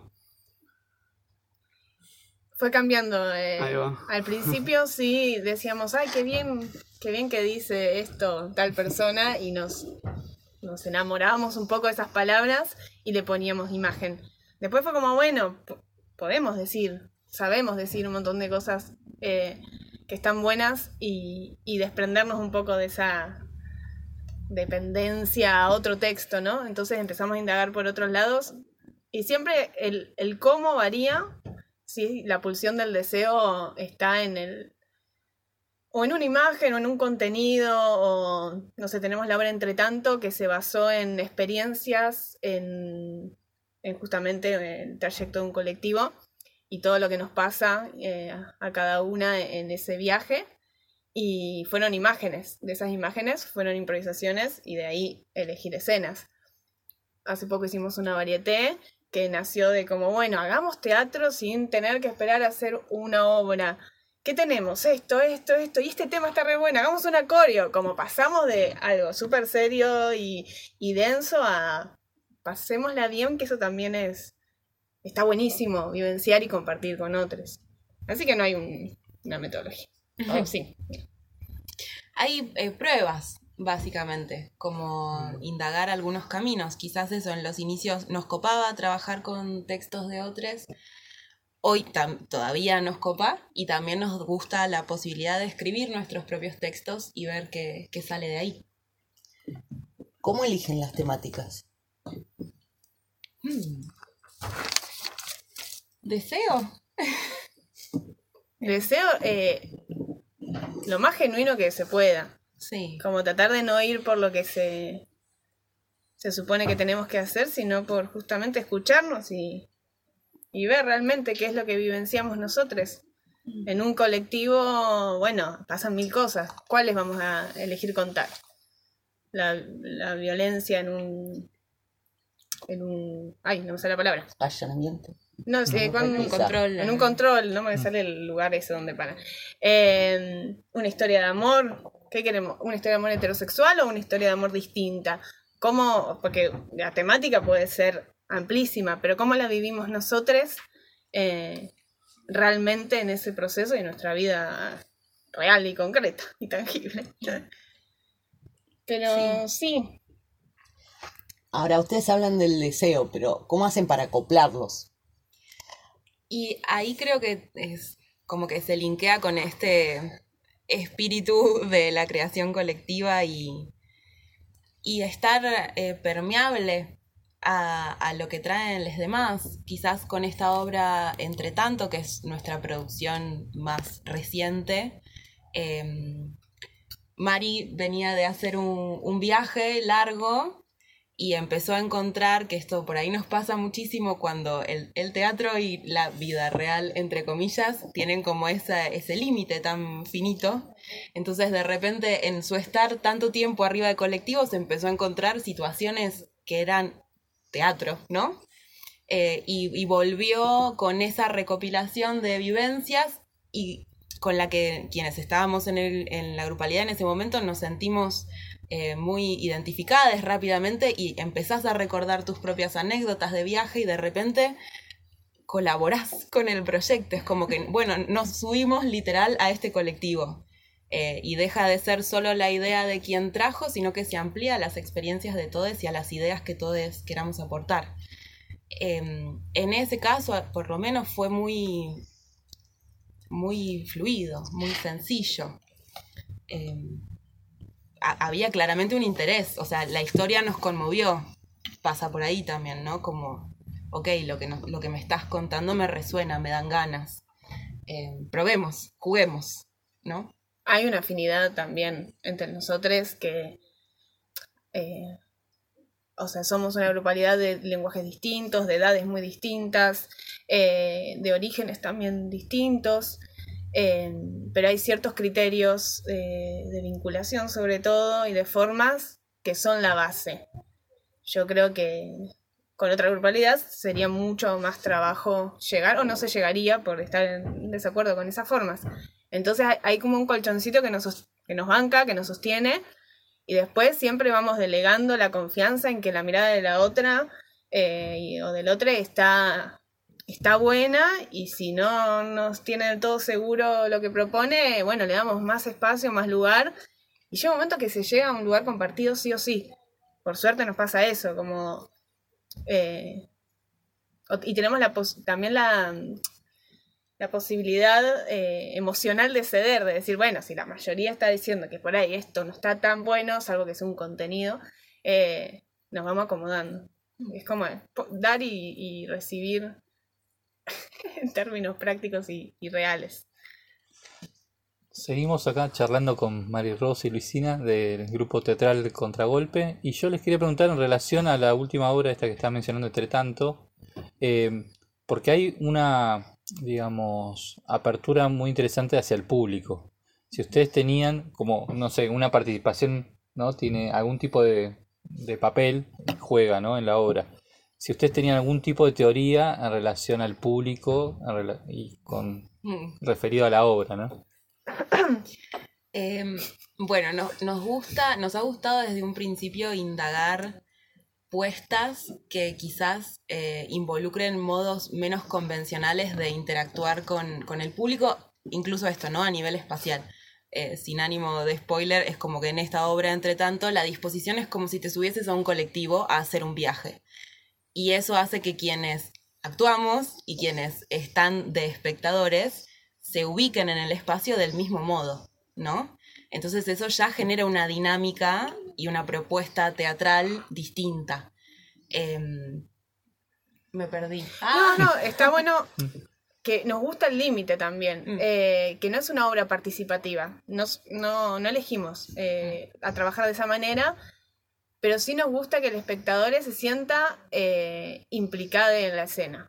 [SPEAKER 21] Fue cambiando.
[SPEAKER 12] Ahí va.
[SPEAKER 21] Al principio sí decíamos, ay, qué bien que dice esto tal persona, y nos enamorábamos un poco de esas palabras y le poníamos imagen. Después fue como, bueno, podemos decir, sabemos decir un montón de cosas que están buenas y desprendernos un poco de esa dependencia a otro texto, ¿no? Entonces empezamos a indagar por otros lados y siempre el cómo varía. Sí, la pulsión del deseo está o en una imagen, o en un contenido, o no sé, tenemos la obra Entre Tanto, que se basó en experiencias, en justamente el trayecto de un colectivo y todo lo que nos pasa a cada una en ese viaje. Y fueron imágenes, de esas imágenes fueron improvisaciones y de ahí elegir escenas. Hace poco hicimos una varieté que nació de como, bueno, hagamos teatro sin tener que esperar a hacer una obra. ¿Qué tenemos? Esto, y este tema está re bueno, hagamos un coreo. Como pasamos de algo súper serio y denso a pasémosla bien, que eso también está buenísimo, vivenciar y compartir con otros. Así que no hay una metodología. Oh, sí.
[SPEAKER 20] Hay pruebas, básicamente, como indagar algunos caminos. Quizás eso en los inicios nos copaba trabajar con textos de otros. Hoy todavía nos copa y también nos gusta la posibilidad de escribir nuestros propios textos y ver qué sale de ahí.
[SPEAKER 4] ¿Cómo eligen las temáticas?
[SPEAKER 20] ¿Deseo?
[SPEAKER 21] Deseo lo más genuino que se pueda.
[SPEAKER 20] Sí.
[SPEAKER 21] Como tratar de no ir por lo que se supone que tenemos que hacer, sino por justamente escucharnos y ver realmente qué es lo que vivenciamos nosotros. En un colectivo, bueno, pasan 1000 cosas. ¿Cuáles vamos a elegir contar? La violencia en un ay, no me sale la palabra.
[SPEAKER 4] Allanamiento.
[SPEAKER 21] No sé, en un control, no me sale el lugar ese donde para. Una historia de amor, ¿qué queremos? ¿Una historia de amor heterosexual o una historia de amor distinta? ¿Cómo? Porque la temática puede ser amplísima, pero ¿cómo la vivimos nosotros realmente en ese proceso y en nuestra vida real y concreta y tangible? Pero sí.
[SPEAKER 4] Ahora, ustedes hablan del deseo, pero ¿cómo hacen para acoplarlos?
[SPEAKER 20] Y ahí creo que es como que se linkea con este espíritu de la creación colectiva y estar permeable a lo que traen los demás. Quizás con esta obra Entre Tanto, que es nuestra producción más reciente, Mari venía de hacer un viaje largo y empezó a encontrar que esto por ahí nos pasa muchísimo cuando el teatro y la vida real, entre comillas, tienen como ese límite tan finito. Entonces de repente en su estar tanto tiempo arriba de colectivos empezó a encontrar situaciones que eran teatro, ¿no? Y volvió con esa recopilación de vivencias y con la que quienes estábamos en la grupalidad en ese momento nos sentimos muy identificadas rápidamente y empezás a recordar tus propias anécdotas de viaje y de repente colaborás con el proyecto. Es como que, bueno, nos subimos literal a este colectivo y deja de ser solo la idea de quien trajo, sino que se amplía a las experiencias de todos y a las ideas que todos queramos aportar. En ese caso, por lo menos, fue muy fluido, muy sencillo. Había claramente un interés, o sea, la historia nos conmovió, pasa por ahí también, ¿no? Como, ok, lo que me estás contando me resuena, me dan ganas. probemos, juguemos, ¿no?
[SPEAKER 21] Hay una afinidad también entre nosotros que, o sea, somos una grupalidad de lenguajes distintos, de edades muy distintas, de orígenes también distintos, pero hay ciertos criterios de vinculación sobre todo y de formas que son la base. Yo creo que con otra grupalidad sería mucho más trabajo llegar, o no se llegaría por estar en desacuerdo con esas formas. Entonces hay como un colchoncito que nos banca, que nos sostiene, y después siempre vamos delegando la confianza en que la mirada de la otra o del otro está buena, y si no nos tiene del todo seguro lo que propone, bueno, le damos más espacio, más lugar, y llega un momento que se llega a un lugar compartido sí o sí. Por suerte nos pasa eso, como... y tenemos también la posibilidad emocional de ceder, de decir, bueno, si la mayoría está diciendo que por ahí esto no está tan bueno, salvo que sea un contenido, nos vamos acomodando. Es como dar y recibir en términos prácticos y reales.
[SPEAKER 3] Seguimos acá charlando con Mari Rosa y Luisina del grupo teatral Contragolpe, y yo les quería preguntar en relación a la última obra esta que está mencionando Entretanto, porque hay una, digamos, apertura muy interesante hacia el público. Si ustedes tenían como, no sé, una participación, ¿no? Tiene algún tipo de papel, juega, ¿no? En la obra. Si ustedes tenían algún tipo de teoría en relación al público y referido a la obra, ¿no?
[SPEAKER 20] Bueno, nos ha gustado desde un principio indagar puestas que quizás involucren modos menos convencionales de interactuar con el público, incluso esto, ¿no? A nivel espacial. Sin ánimo de spoiler, es como que en esta obra, Entretanto, la disposición es como si te subieses a un colectivo a hacer un viaje. Y eso hace que quienes actuamos y quienes están de espectadores se ubiquen en el espacio del mismo modo, ¿no? Entonces eso ya genera una dinámica y una propuesta teatral distinta. Me perdí.
[SPEAKER 21] No, está bueno que nos gusta el límite también, que no es una obra participativa, no elegimos a trabajar de esa manera, pero sí nos gusta que el espectador se sienta implicado en la escena.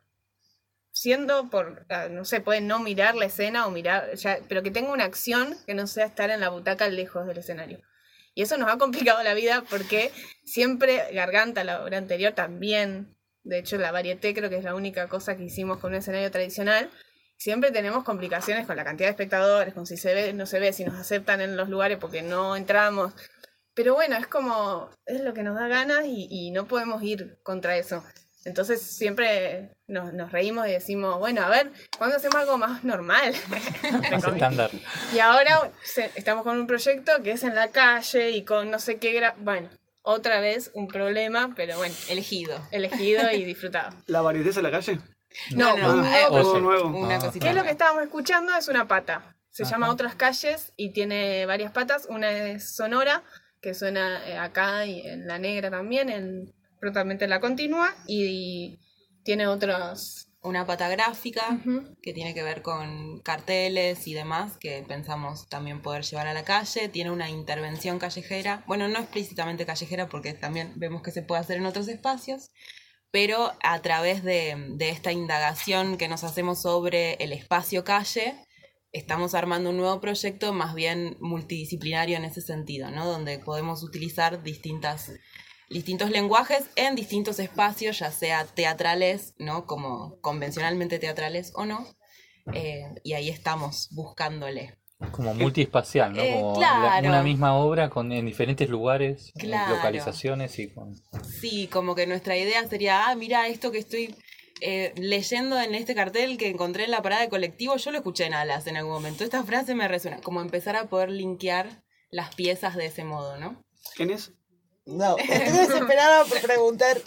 [SPEAKER 21] Siendo no sé, pueden no mirar la escena o mirar, pero que tenga una acción que no sea estar en la butaca lejos del escenario. Y eso nos ha complicado la vida porque siempre Garganta, la obra anterior, también, de hecho la Varieté creo que es la única cosa que hicimos con un escenario tradicional, siempre tenemos complicaciones con la cantidad de espectadores, con si se ve, no se ve, si nos aceptan en los lugares porque no entramos. Pero bueno, es lo que nos da ganas y no podemos ir contra eso. Entonces siempre nos reímos y decimos, bueno, a ver, ¿cuándo hacemos algo más normal?
[SPEAKER 3] Más estándar.
[SPEAKER 21] Y ahora estamos con un proyecto que es en la calle y con no sé qué... Bueno, otra vez un problema, pero bueno.
[SPEAKER 20] Elegido
[SPEAKER 21] y disfrutado.
[SPEAKER 12] ¿La Varieté en la calle?
[SPEAKER 21] No,
[SPEAKER 12] nuevo.
[SPEAKER 21] Una cosita. ¿Qué es lo que estábamos escuchando? Es una pata. Se llama Otras Calles y tiene varias patas. Una es sonora, que suena acá y en La Negra también, prontamente La Continua, y tiene otros...
[SPEAKER 20] Una pata gráfica que tiene que ver con carteles y demás que pensamos también poder llevar a la calle. Tiene una intervención callejera, bueno, no explícitamente callejera porque también vemos que se puede hacer en otros espacios, pero a través de esta indagación que nos hacemos sobre el espacio calle, estamos armando un nuevo proyecto más bien multidisciplinario en ese sentido, ¿no? Donde podemos utilizar distintos lenguajes en distintos espacios, ya sea teatrales, ¿no? Como convencionalmente teatrales o no, y ahí estamos buscándole.
[SPEAKER 3] Como multiespacial, ¿no? Como
[SPEAKER 20] claro.
[SPEAKER 3] Una misma obra en diferentes lugares,
[SPEAKER 20] claro.
[SPEAKER 3] Localizaciones y con...
[SPEAKER 20] Sí, como que nuestra idea sería, mira, esto que estoy leyendo en este cartel que encontré en la parada de colectivo, yo lo escuché en Alas en algún momento, esta frase me resuena, como empezar a poder linkear las piezas de ese modo, ¿no?
[SPEAKER 12] ¿Quién es?
[SPEAKER 4] No, estoy desesperada por preguntar.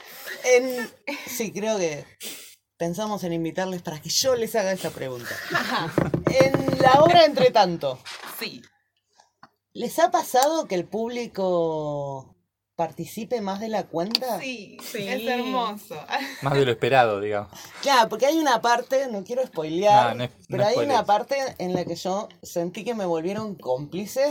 [SPEAKER 4] Sí, creo que pensamos en invitarles para que yo les haga esta pregunta.
[SPEAKER 20] Ajá.
[SPEAKER 4] En la obra Entretanto.
[SPEAKER 20] Sí.
[SPEAKER 4] ¿Les ha pasado que el público participe más de la cuenta?
[SPEAKER 20] Sí, es hermoso.
[SPEAKER 3] Más de lo esperado, digamos.
[SPEAKER 4] Claro, porque hay una parte, no quiero spoilear,
[SPEAKER 3] No
[SPEAKER 4] pero hay
[SPEAKER 3] spoilees.
[SPEAKER 4] una parte en la que yo sentí que me volvieron cómplice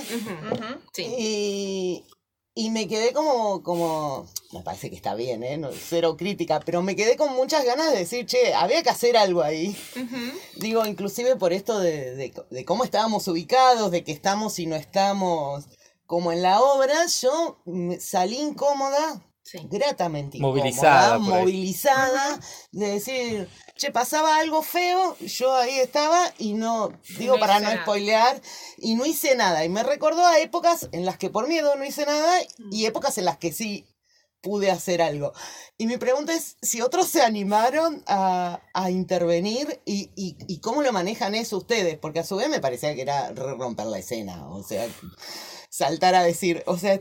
[SPEAKER 4] y me quedé como, me parece que está bien, no, cero crítica, pero me quedé con muchas ganas de decir, che, había que hacer algo ahí. Digo, inclusive por esto de cómo estábamos ubicados, de que estamos y no estamos como en la obra, yo salí incómoda, gratamente
[SPEAKER 3] Movilizada
[SPEAKER 4] incómoda,
[SPEAKER 3] por ahí.
[SPEAKER 4] movilizada, de decir, che, pasaba algo feo, yo ahí estaba y no, digo
[SPEAKER 21] No
[SPEAKER 4] para
[SPEAKER 21] hice
[SPEAKER 4] no
[SPEAKER 21] nada.
[SPEAKER 4] spoilear, y no hice nada. Y me recordó a épocas en las que por miedo no hice nada y épocas en las que sí pude hacer algo. Y mi pregunta es si otros se animaron a intervenir y cómo lo manejan eso ustedes, porque a su vez me parecía que era romper la escena, o sea, saltar a decir, o sea,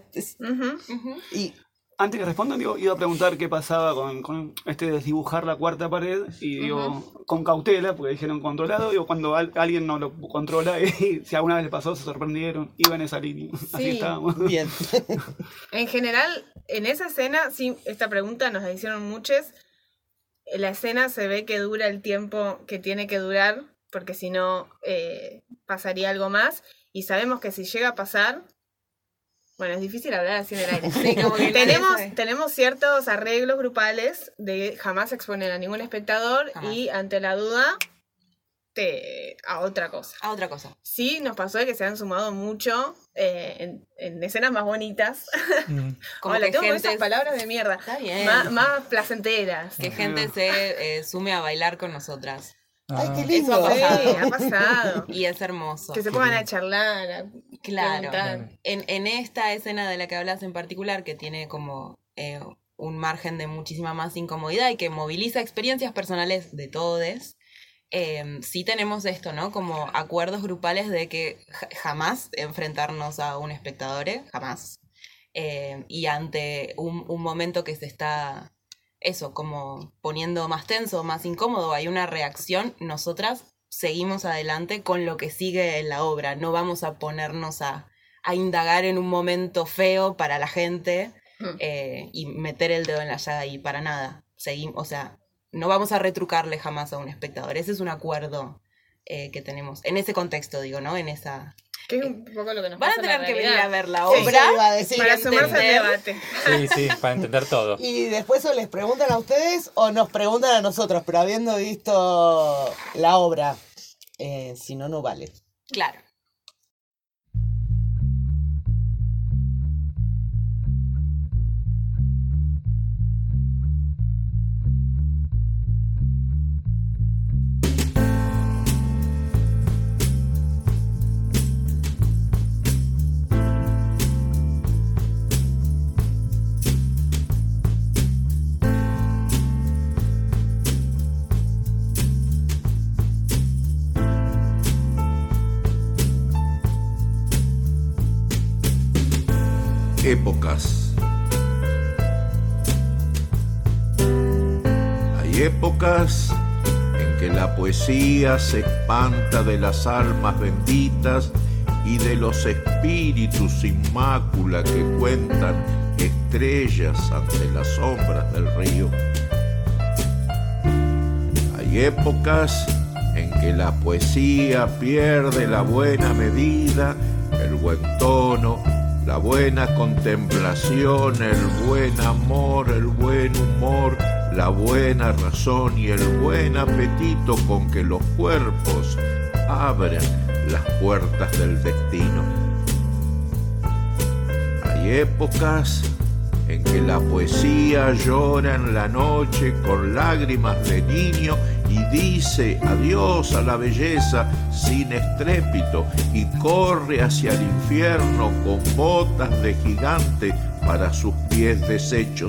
[SPEAKER 4] y
[SPEAKER 12] Antes que respondan, digo, iba a preguntar qué pasaba con desdibujar la cuarta pared y digo, con cautela, porque dijeron controlado, digo, cuando alguien no lo controla y si alguna vez le pasó, se sorprendieron, iba en esa línea. Así estábamos.
[SPEAKER 4] Bien.
[SPEAKER 21] En general, en esa escena, sí, esta pregunta nos la hicieron muchos. La escena se ve que dura el tiempo que tiene que durar, porque si no, pasaría algo más. Y sabemos que si llega a pasar, bueno, es difícil hablar así en el aire.
[SPEAKER 20] Sí, como que
[SPEAKER 21] tenemos ciertos arreglos grupales de jamás exponer a ningún espectador y ante la duda a otra cosa.
[SPEAKER 20] A otra cosa.
[SPEAKER 21] Sí, nos pasó de que se han sumado mucho en escenas más bonitas.
[SPEAKER 20] Como
[SPEAKER 21] Hola,
[SPEAKER 20] que
[SPEAKER 21] tengo
[SPEAKER 20] gente
[SPEAKER 21] esas palabras de mierda.
[SPEAKER 20] Está bien.
[SPEAKER 21] Más placenteras.
[SPEAKER 20] Que gente se sume a bailar con nosotras.
[SPEAKER 4] ¡Ay, qué lindo!
[SPEAKER 21] Eso ha pasado.
[SPEAKER 20] Y es hermoso.
[SPEAKER 21] Que se pongan a charlar, a
[SPEAKER 20] Claro.
[SPEAKER 21] preguntar.
[SPEAKER 20] En esta escena de la que hablas en particular, que tiene como un margen de muchísima más incomodidad y que moviliza experiencias personales de todes, sí tenemos esto, ¿no? Como acuerdos grupales de que jamás enfrentarnos a un espectador, jamás. Y ante un momento que se está, eso, como poniendo más tenso, más incómodo, hay una reacción, nosotras seguimos adelante con lo que sigue en la obra. No vamos a ponernos a indagar en un momento feo para la gente y meter el dedo en la llaga y para nada. Seguimos, o sea, no vamos a retrucarle jamás a un espectador. Ese es un acuerdo que tenemos. En ese contexto, digo, ¿no? En esa...
[SPEAKER 21] Que es un poco lo que nos
[SPEAKER 20] Van a
[SPEAKER 21] pasa en
[SPEAKER 20] tener
[SPEAKER 21] la
[SPEAKER 20] que
[SPEAKER 21] realidad.
[SPEAKER 20] venir a ver la
[SPEAKER 4] Sí,
[SPEAKER 20] obra
[SPEAKER 4] eso iba a decir.
[SPEAKER 21] Para sumarse al debate.
[SPEAKER 3] Sí, para entender todo.
[SPEAKER 4] Y después o les preguntan a ustedes o nos preguntan a nosotros, pero habiendo visto la obra, si no, no vale.
[SPEAKER 20] Claro.
[SPEAKER 10] Épocas. Hay épocas en que la poesía se espanta de las almas benditas y de los espíritus sin mácula que cuentan estrellas ante las sombras del río. Hay épocas en que la poesía pierde la buena medida, el buen tono, la buena contemplación, el buen amor, el buen humor, la buena razón y el buen apetito con que los cuerpos abren las puertas del destino. Hay épocas en que la poesía llora en la noche con lágrimas de niño y dice adiós a la belleza sin estrépito y corre hacia el infierno con botas de gigante para sus pies deshechos.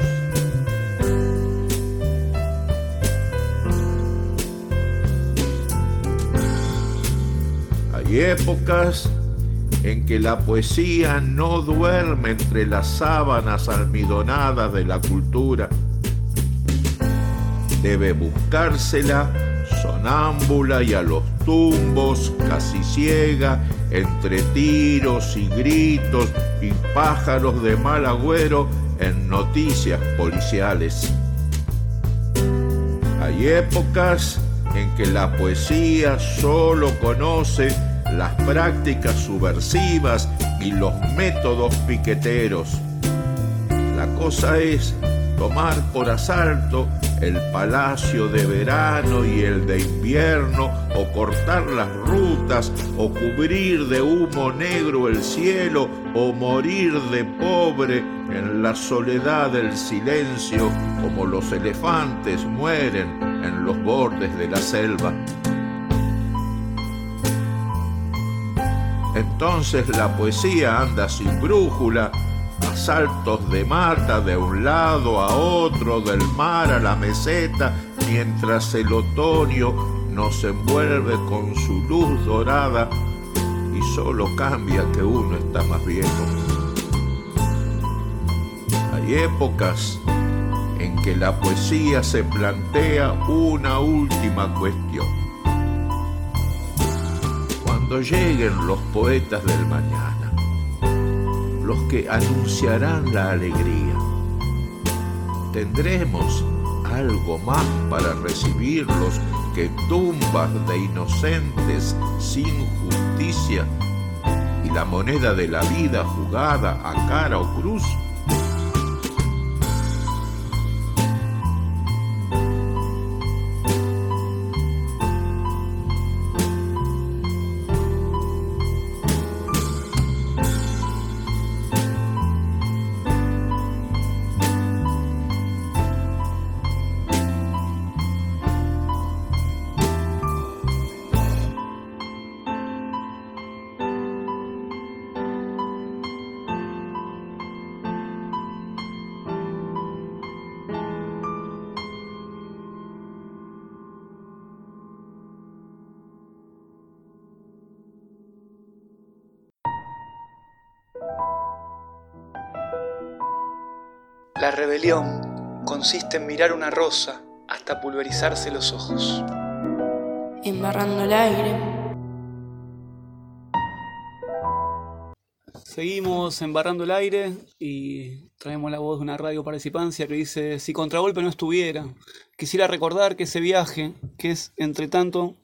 [SPEAKER 10] Hay épocas en que la poesía no duerme entre las sábanas almidonadas de la cultura. Debe buscársela sonámbula y a los tumbos, casi ciega, entre tiros y gritos y pájaros de mal agüero, en noticias policiales. Hay épocas en que la poesía solo conoce las prácticas subversivas y los métodos piqueteros. La cosa es tomar por asalto el palacio de verano y el de invierno, o cortar las rutas, o cubrir de humo negro el cielo, o morir de pobre en la soledad del silencio, como los elefantes mueren en los bordes de la selva. Entonces la poesía anda sin brújula, a saltos de mata de un lado a otro, del mar a la meseta, mientras el otoño nos envuelve con su luz dorada y solo cambia que uno está más viejo. Hay épocas en que la poesía se plantea una última cuestión. Cuando lleguen los poetas del mañana, los que anunciarán la alegría, ¿tendremos algo más para recibirlos que tumbas de inocentes sin justicia y la moneda de la vida jugada a cara o cruz?
[SPEAKER 5] La rebelión consiste en mirar una rosa hasta pulverizarse los ojos.
[SPEAKER 13] Embarrando el aire.
[SPEAKER 12] Seguimos embarrando el aire y traemos la voz de una radio participancia que dice: si Contragolpe no estuviera, quisiera recordar que ese viaje, que es entre tanto,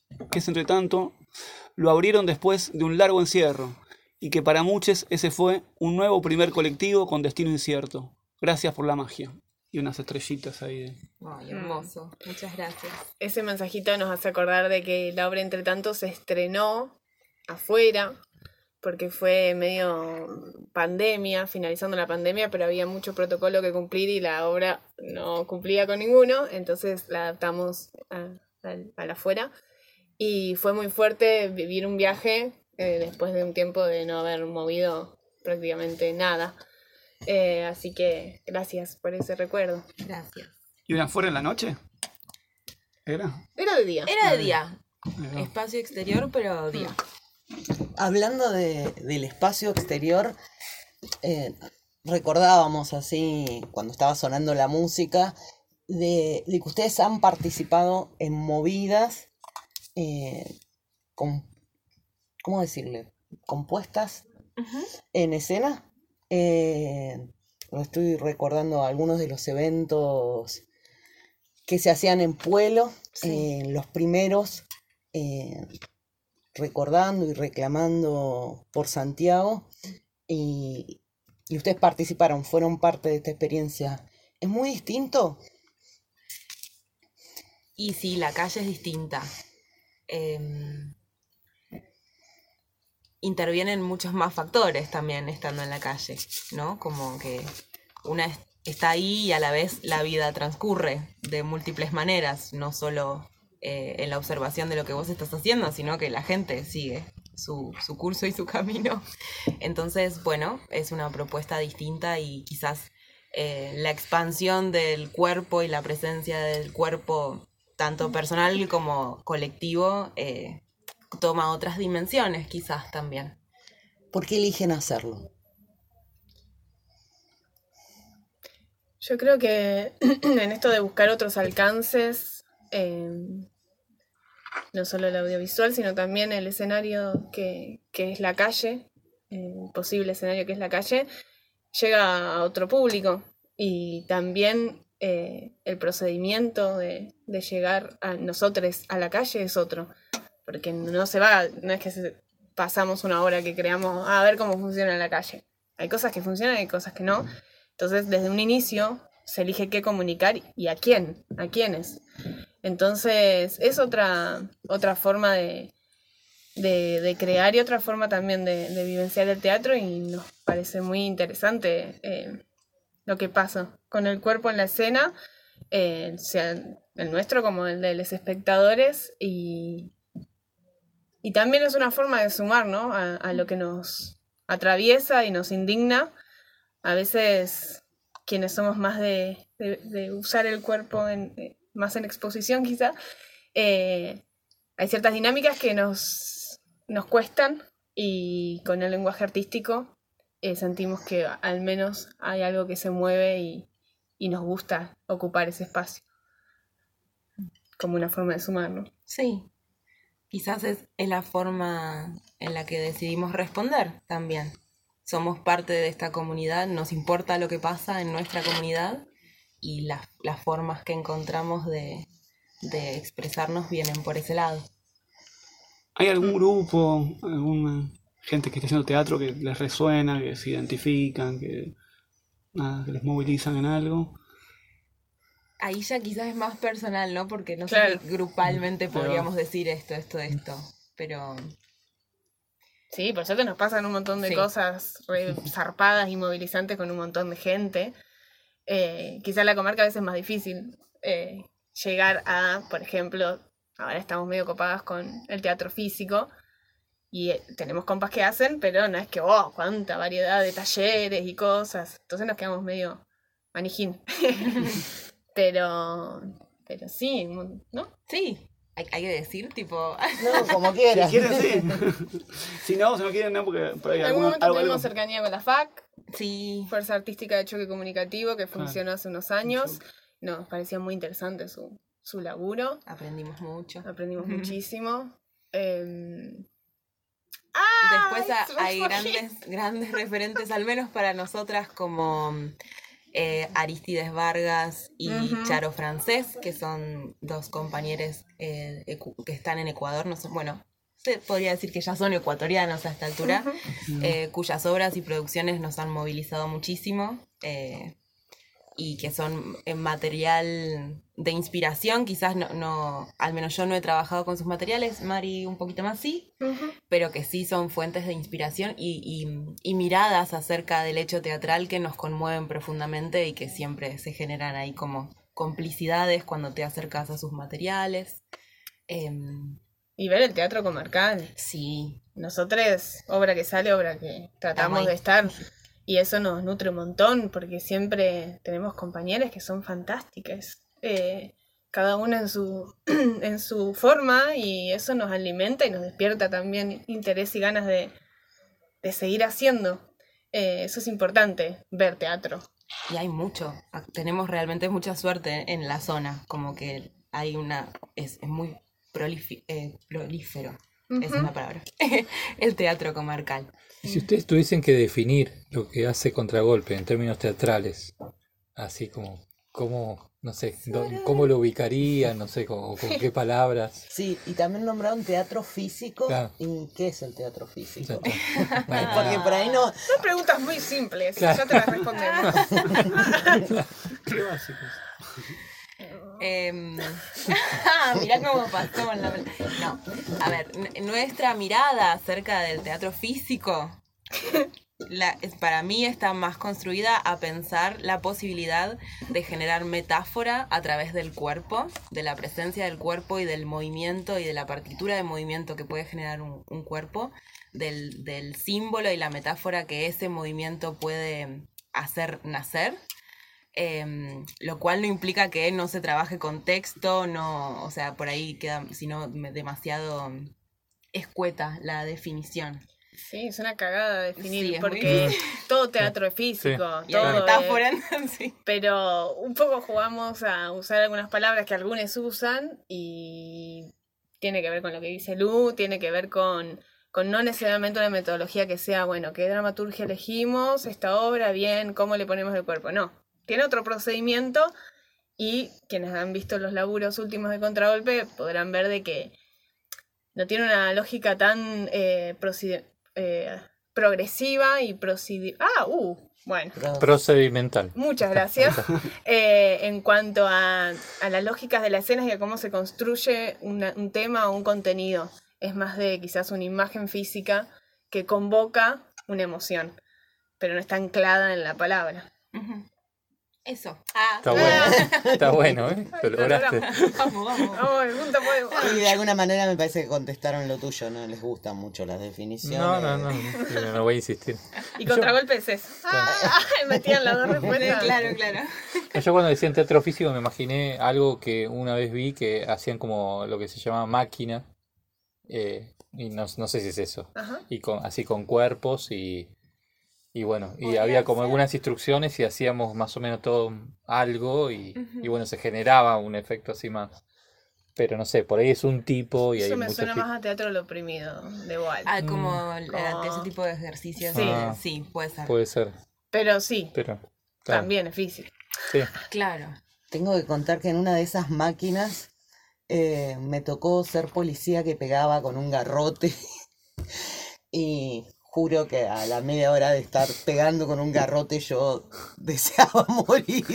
[SPEAKER 12] lo abrieron después de un largo encierro, y que para muchos ese fue un nuevo primer colectivo con destino incierto. Gracias por la magia. Y unas estrellitas ahí.
[SPEAKER 20] Ay, hermoso. Muchas gracias.
[SPEAKER 21] Ese mensajito nos hace acordar de que la obra Entre Tanto se estrenó afuera, porque fue medio pandemia, finalizando la pandemia, pero había mucho protocolo que cumplir y la obra no cumplía con ninguno, entonces la adaptamos a la afuera. Y fue muy fuerte vivir un viaje después de un tiempo de no haber movido prácticamente nada. Así que gracias por ese recuerdo.
[SPEAKER 20] Gracias.
[SPEAKER 12] ¿Y una fuera en la noche? ¿Era?
[SPEAKER 21] Era de día.
[SPEAKER 20] Era de día. Espacio exterior, pero día.
[SPEAKER 4] Hablando del espacio exterior, recordábamos así, cuando estaba sonando la música, de que ustedes han participado en movidas, ¿cómo decirle? Compuestas en escena. Estoy recordando algunos de los eventos que se hacían en Pueblo, los primeros, recordando y reclamando por Santiago, y ustedes participaron, fueron parte de esta experiencia. ¿Es muy distinto?
[SPEAKER 20] Y sí, la calle es distinta. Intervienen muchos más factores también estando en la calle, ¿no? Como que una está ahí y a la vez la vida transcurre de múltiples maneras, no solo en la observación de lo que vos estás haciendo, sino que la gente sigue su curso y su camino. Entonces, bueno, es una propuesta distinta y quizás la expansión del cuerpo y la presencia del cuerpo, tanto personal como colectivo, toma otras dimensiones quizás también.
[SPEAKER 4] ¿Por qué eligen hacerlo?
[SPEAKER 21] Yo creo que en esto de buscar otros alcances, no solo el audiovisual, sino también el escenario que es la calle, el posible escenario que es la calle, llega a otro público. Y también el procedimiento de llegar a nosotros a la calle es otro. Porque no se va, no es que pasamos una hora que creamos a ver cómo funciona la calle. Hay cosas que funcionan y hay cosas que no. Entonces, desde un inicio se elige qué comunicar y a quién, a quiénes. Entonces, es otra forma de crear y otra forma también de vivenciar el teatro, y nos parece muy interesante lo que pasa con el cuerpo en la escena, sea el nuestro como el de los espectadores, y también es una forma de sumar, ¿no? a lo que nos atraviesa y nos indigna. A veces quienes somos más de usar el cuerpo más en exposición quizá, hay ciertas dinámicas que nos cuestan, y con el lenguaje artístico sentimos que al menos hay algo que se mueve y nos gusta ocupar ese espacio como una forma de sumar, ¿no?
[SPEAKER 20] Sí, quizás es la forma en la que decidimos responder también. Somos parte de esta comunidad, nos importa lo que pasa en nuestra comunidad, y las formas que encontramos de expresarnos vienen por ese lado.
[SPEAKER 12] ¿Hay algún grupo, alguna gente que esté haciendo teatro que les resuena, que se identifican, que les movilizan en algo?
[SPEAKER 20] Ahí ya quizás es más personal, ¿no? Porque no
[SPEAKER 21] Claro.
[SPEAKER 20] sé si grupalmente podríamos decir esto, pero...
[SPEAKER 21] Sí, por suerte nos pasan un montón de cosas re zarpadas y movilizantes con un montón de gente. Quizá en la comarca a veces es más difícil llegar a, por ejemplo, ahora estamos medio copadas con el teatro físico, y tenemos compas que hacen, pero no es que, cuánta variedad de talleres y cosas. Entonces nos quedamos medio manijín. pero sí, ¿no?
[SPEAKER 20] Sí. Hay que decir, tipo...
[SPEAKER 4] No, como quieras.
[SPEAKER 12] Si quieren, sí. Si no quieren, no, porque por ahí
[SPEAKER 21] En algún momento tuvimos
[SPEAKER 12] algo.
[SPEAKER 21] cercanía con la FAC,
[SPEAKER 20] sí.
[SPEAKER 21] Fuerza Artística de Choque Comunicativo, que funcionó hace unos años. Nos parecía muy interesante su laburo.
[SPEAKER 20] Aprendimos mucho.
[SPEAKER 21] Aprendimos muchísimo.
[SPEAKER 20] Después hay grandes referentes, al menos para nosotras, como Aristides Vargas y Charo Francés, que son dos compañeros que están en Ecuador, no sé, bueno, se podría decir que ya son ecuatorianos a esta altura, cuyas obras y producciones nos han movilizado muchísimo, y que son material de inspiración. Quizás no, al menos yo no he trabajado con sus materiales, Mari un poquito más sí, pero que sí son fuentes de inspiración y miradas acerca del hecho teatral que nos conmueven profundamente, y que siempre se generan ahí como complicidades cuando te acercas a sus materiales.
[SPEAKER 21] Y ver el teatro comarcal.
[SPEAKER 20] Sí.
[SPEAKER 21] Nosotros, obra que sale, obra que tratamos de estar. Y eso nos nutre un montón, porque siempre tenemos compañeras que son fantásticas. Cada una en su forma, y eso nos alimenta y nos despierta también interés y ganas de seguir haciendo. Eso es importante, ver teatro.
[SPEAKER 20] Y hay mucho. Tenemos realmente mucha suerte en la zona. Como que hay es muy prolífero. Es una palabra. El teatro comarcal.
[SPEAKER 3] Y si ustedes tuviesen que definir lo que hace Contragolpe en términos teatrales, así como no sé, ¿cómo lo ubicarían? No sé, con qué palabras.
[SPEAKER 4] Sí, y también nombraron teatro físico.
[SPEAKER 3] Claro.
[SPEAKER 4] ¿Y qué es el teatro físico?
[SPEAKER 3] Bueno,
[SPEAKER 4] porque por ahí no...
[SPEAKER 21] Son preguntas muy simples,
[SPEAKER 3] Claro.
[SPEAKER 21] ya te las respondemos.
[SPEAKER 12] Qué básicos.
[SPEAKER 20] Mirá cómo pasó en la... No, a ver, nuestra mirada acerca del teatro físico para mí está más construida a pensar la posibilidad de generar metáfora a través del cuerpo, de la presencia del cuerpo y del movimiento y de la partitura de movimiento que puede generar un cuerpo, del símbolo y la metáfora que ese movimiento puede hacer nacer. Lo cual no implica que no se trabaje con texto, no, o sea, por ahí queda, sino demasiado escueta la definición.
[SPEAKER 21] Sí, es una cagada definir,
[SPEAKER 20] Sí, es
[SPEAKER 21] porque
[SPEAKER 20] muy-
[SPEAKER 21] todo teatro es físico,
[SPEAKER 20] Sí. Y la
[SPEAKER 21] todo
[SPEAKER 20] metáfora,
[SPEAKER 21] es- pero un poco jugamos a usar algunas palabras que algunos usan, y tiene que ver con lo que dice Lu, tiene que ver con con no necesariamente una metodología que sea, bueno, ¿qué dramaturgia elegimos? Esta obra, bien, ¿cómo le ponemos el cuerpo? No, tiene otro procedimiento y quienes han visto los laburos últimos de Contragolpe podrán ver de que no tiene una lógica tan progresiva y bueno.
[SPEAKER 3] Procedimental.
[SPEAKER 21] Muchas gracias. En cuanto a las lógicas de las escenas y a cómo se construye un tema o un contenido. Es más de quizás una imagen física que convoca una emoción, pero no está anclada en la palabra.
[SPEAKER 20] Eso.
[SPEAKER 3] Está bueno, ¿eh? Lo lograste.
[SPEAKER 20] Vamos.
[SPEAKER 4] Y de alguna manera me parece que contestaron lo tuyo, no les gustan mucho las definiciones.
[SPEAKER 3] No voy a insistir.
[SPEAKER 21] Y Contragolpe es eso. Metían las dos respuestas.
[SPEAKER 20] Claro.
[SPEAKER 3] Yo cuando decía en teatro físico me imaginé algo que una vez vi que hacían como lo que se llama máquina, y no sé si es eso.
[SPEAKER 21] Ajá.
[SPEAKER 3] Y así con cuerpos y bueno, y había como algunas instrucciones y hacíamos más o menos todo algo y bueno, se generaba un efecto así más. Pero no sé, por ahí es un tipo y
[SPEAKER 21] eso
[SPEAKER 3] hay
[SPEAKER 21] me
[SPEAKER 3] muchos
[SPEAKER 21] suena
[SPEAKER 3] tipos.
[SPEAKER 21] más a teatro lo oprimido, de Wall.
[SPEAKER 20] Como ese tipo de ejercicios. Sí, puede ser.
[SPEAKER 3] Puede ser.
[SPEAKER 21] Pero sí,
[SPEAKER 3] claro.
[SPEAKER 21] también es físico.
[SPEAKER 3] Sí.
[SPEAKER 20] Claro.
[SPEAKER 4] Tengo que contar que en una de esas máquinas me tocó ser policía que pegaba con un garrote y juro que a la media hora de estar pegando con un garrote yo deseaba morir.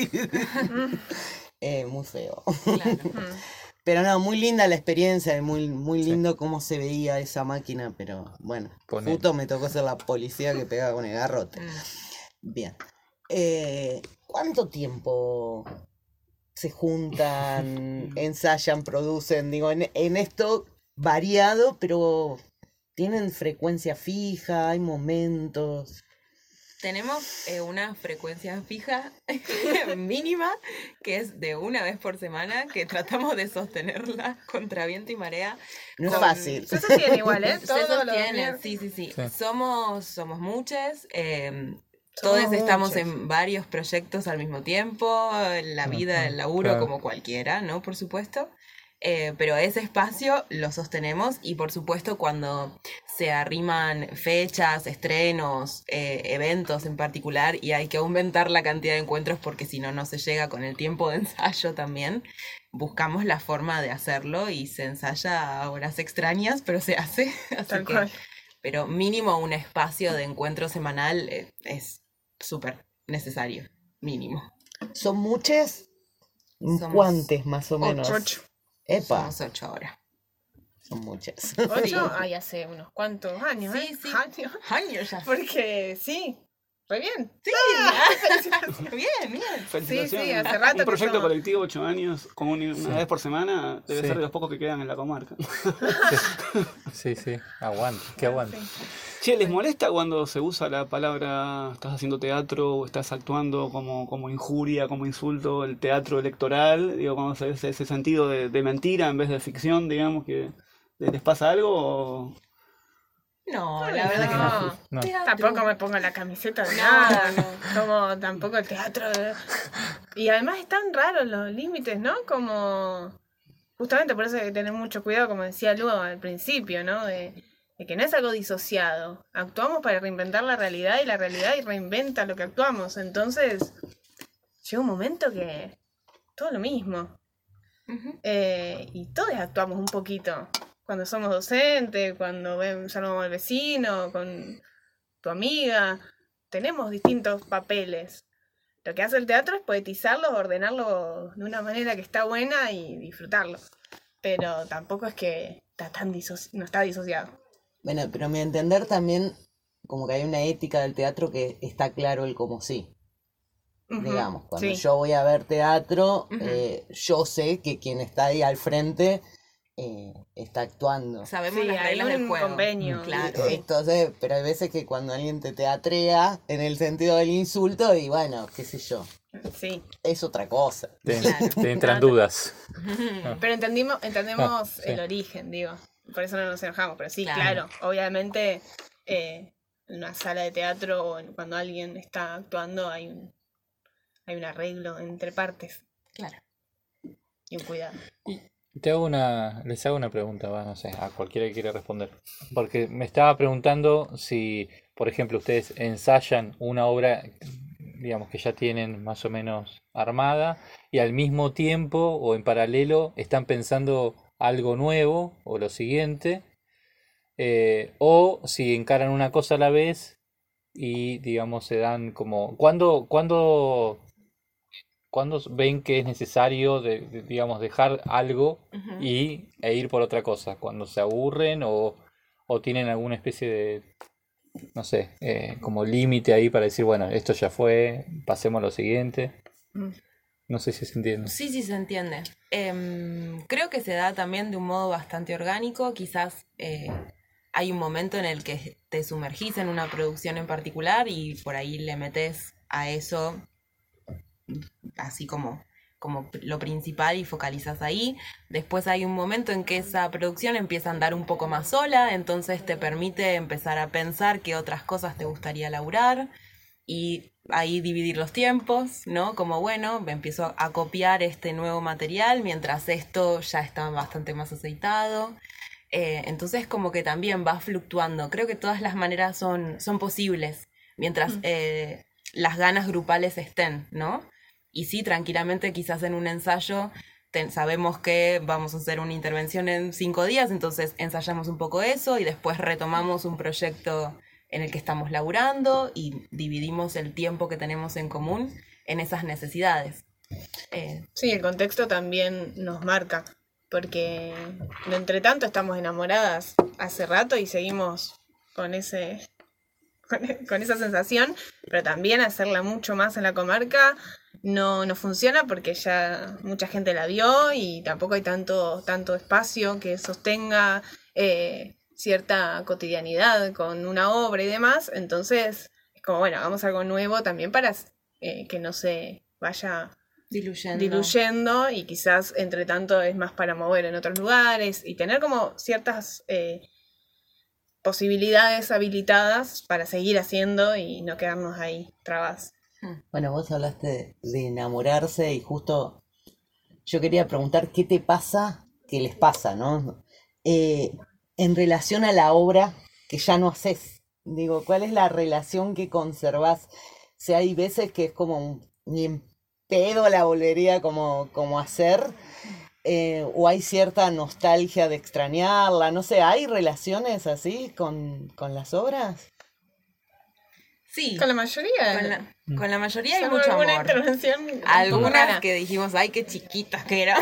[SPEAKER 4] Muy feo. Pero no, muy linda la experiencia, muy lindo cómo se veía esa máquina, pero bueno, justo me tocó ser la policía que pegaba con el garrote. Bien. ¿Cuánto tiempo se juntan, ensayan, producen? Digo, en esto variado, pero ¿tienen frecuencia fija? ¿Hay momentos?
[SPEAKER 20] Tenemos una frecuencia fija mínima, que es de una vez por semana, que tratamos de sostenerla contra viento y marea.
[SPEAKER 4] No es fácil.
[SPEAKER 21] Se sostiene igual, ¿eh?
[SPEAKER 20] Se sostiene, sí. Somos muchos. Todos estamos en varios proyectos al mismo tiempo, la vida, el laburo, como cualquiera, ¿no? Por supuesto. Pero ese espacio lo sostenemos y por supuesto cuando se arriman fechas, estrenos, eventos en particular y hay que aumentar la cantidad de encuentros porque si no se llega con el tiempo de ensayo también, buscamos la forma de hacerlo y se ensaya a horas extrañas, pero se hace. Así que, pero mínimo un espacio de encuentro semanal es súper necesario, mínimo.
[SPEAKER 4] ¿Son muchos? ¿Cuántos más o menos?
[SPEAKER 21] 8.
[SPEAKER 4] Epa.
[SPEAKER 20] Somos 8 ahora.
[SPEAKER 4] Son muchas.
[SPEAKER 21] 8, hace unos cuantos años, ¿eh?
[SPEAKER 20] Sí.
[SPEAKER 21] Años ya. Porque sí, re bien.
[SPEAKER 20] Sí, bien.
[SPEAKER 12] Felicitaciones.
[SPEAKER 21] Sí, hace rato
[SPEAKER 12] un proyecto
[SPEAKER 21] que
[SPEAKER 12] colectivo, 8 años, con una vez por semana, debe ser de los pocos que quedan en la comarca.
[SPEAKER 3] Sí, aguante, que aguante.
[SPEAKER 12] Che, ¿les molesta cuando se usa la palabra, estás haciendo teatro o estás actuando como injuria, como insulto, el teatro electoral? Digo, cuando se ve ese sentido de mentira en vez de ficción, digamos, que les pasa algo o...
[SPEAKER 20] No, la verdad que no.
[SPEAKER 21] Tampoco me pongo la camiseta de nada, como tampoco el teatro. Y además están raros los límites, ¿no? Como... Justamente por eso hay que tener mucho cuidado, como decía Lu al principio, ¿no? De que no es algo disociado. Actuamos para reinventar la realidad y la realidad reinventa lo que actuamos. Entonces, llega un momento que todo lo mismo. Y todos actuamos un poquito. Cuando somos docentes, cuando saludamos al vecino, con tu amiga. Tenemos distintos papeles. Lo que hace el teatro es poetizarlo, ordenarlo de una manera que está buena y disfrutarlo. Pero tampoco es que no está disociado.
[SPEAKER 4] Bueno, pero a mi entender también como que hay una ética del teatro que está claro el como sí. Digamos, cuando yo voy a ver teatro, yo sé que quien está ahí al frente está actuando.
[SPEAKER 20] Sabemos las reglas del juego.
[SPEAKER 21] Convenio.
[SPEAKER 20] Claro.
[SPEAKER 4] Entonces, pero hay veces que cuando alguien te teatrea en el sentido del insulto y bueno, qué sé yo.
[SPEAKER 21] Sí.
[SPEAKER 4] Es otra cosa.
[SPEAKER 3] Te entran dudas.
[SPEAKER 21] Pero entendemos el origen, digo. Por eso no nos enojamos, pero sí, claro. Obviamente, en una sala de teatro o cuando alguien está actuando hay un arreglo entre partes.
[SPEAKER 20] Claro.
[SPEAKER 21] Y un cuidado.
[SPEAKER 3] Les hago una pregunta, no sé, a cualquiera que quiera responder. Porque me estaba preguntando si, por ejemplo, ustedes ensayan una obra, digamos, que ya tienen más o menos armada, y al mismo tiempo o en paralelo están pensando algo nuevo o lo siguiente, o si encaran una cosa a la vez y, digamos, se dan como... ¿Cuándo ven que es necesario, digamos, dejar algo e ir por otra cosa? ¿Cuando se aburren o tienen alguna especie de, no sé, como límite ahí para decir, bueno, esto ya fue, pasemos a lo siguiente? No sé si se entiende.
[SPEAKER 20] Sí, se entiende. Creo que se da también de un modo bastante orgánico. Quizás hay un momento en el que te sumergís en una producción en particular y por ahí le metes a eso así como lo principal y focalizas ahí. Después hay un momento en que esa producción empieza a andar un poco más sola, entonces te permite empezar a pensar qué otras cosas te gustaría laburar y ahí dividir los tiempos, ¿no? Como bueno, me empiezo a copiar este nuevo material mientras esto ya está bastante más aceitado. Entonces como que también va fluctuando. Creo que todas las maneras son posibles mientras las ganas grupales estén, ¿no? Y sí, tranquilamente quizás en un ensayo sabemos que vamos a hacer una intervención en 5 días, entonces ensayamos un poco eso y después retomamos un proyecto en el que estamos laburando y dividimos el tiempo que tenemos en común en esas necesidades.
[SPEAKER 21] Sí, el contexto también nos marca, porque entre tanto estamos enamoradas hace rato y seguimos con esa sensación, pero también hacerla mucho más en la comarca no funciona porque ya mucha gente la vio y tampoco hay tanto espacio que sostenga cierta cotidianidad con una obra y demás. Entonces es como, bueno, hagamos algo nuevo también para que no se vaya diluyendo y quizás entre tanto es más para mover en otros lugares y tener como ciertas posibilidades habilitadas para seguir haciendo y no quedarnos ahí trabas.
[SPEAKER 4] Bueno, vos hablaste de enamorarse y justo yo quería preguntar qué te pasa, qué les pasa, ¿no? En relación a la obra que ya no haces. Digo, ¿cuál es la relación que conservás? O sea, hay veces que es como ni en pedo la volvería como a hacer, o hay cierta nostalgia de extrañarla, no sé, ¿hay relaciones así con las obras?
[SPEAKER 20] Sí.
[SPEAKER 21] Con la mayoría.
[SPEAKER 20] Con la mayoría hay mucho amor. Algunas que dijimos, ay, qué chiquitas que eran.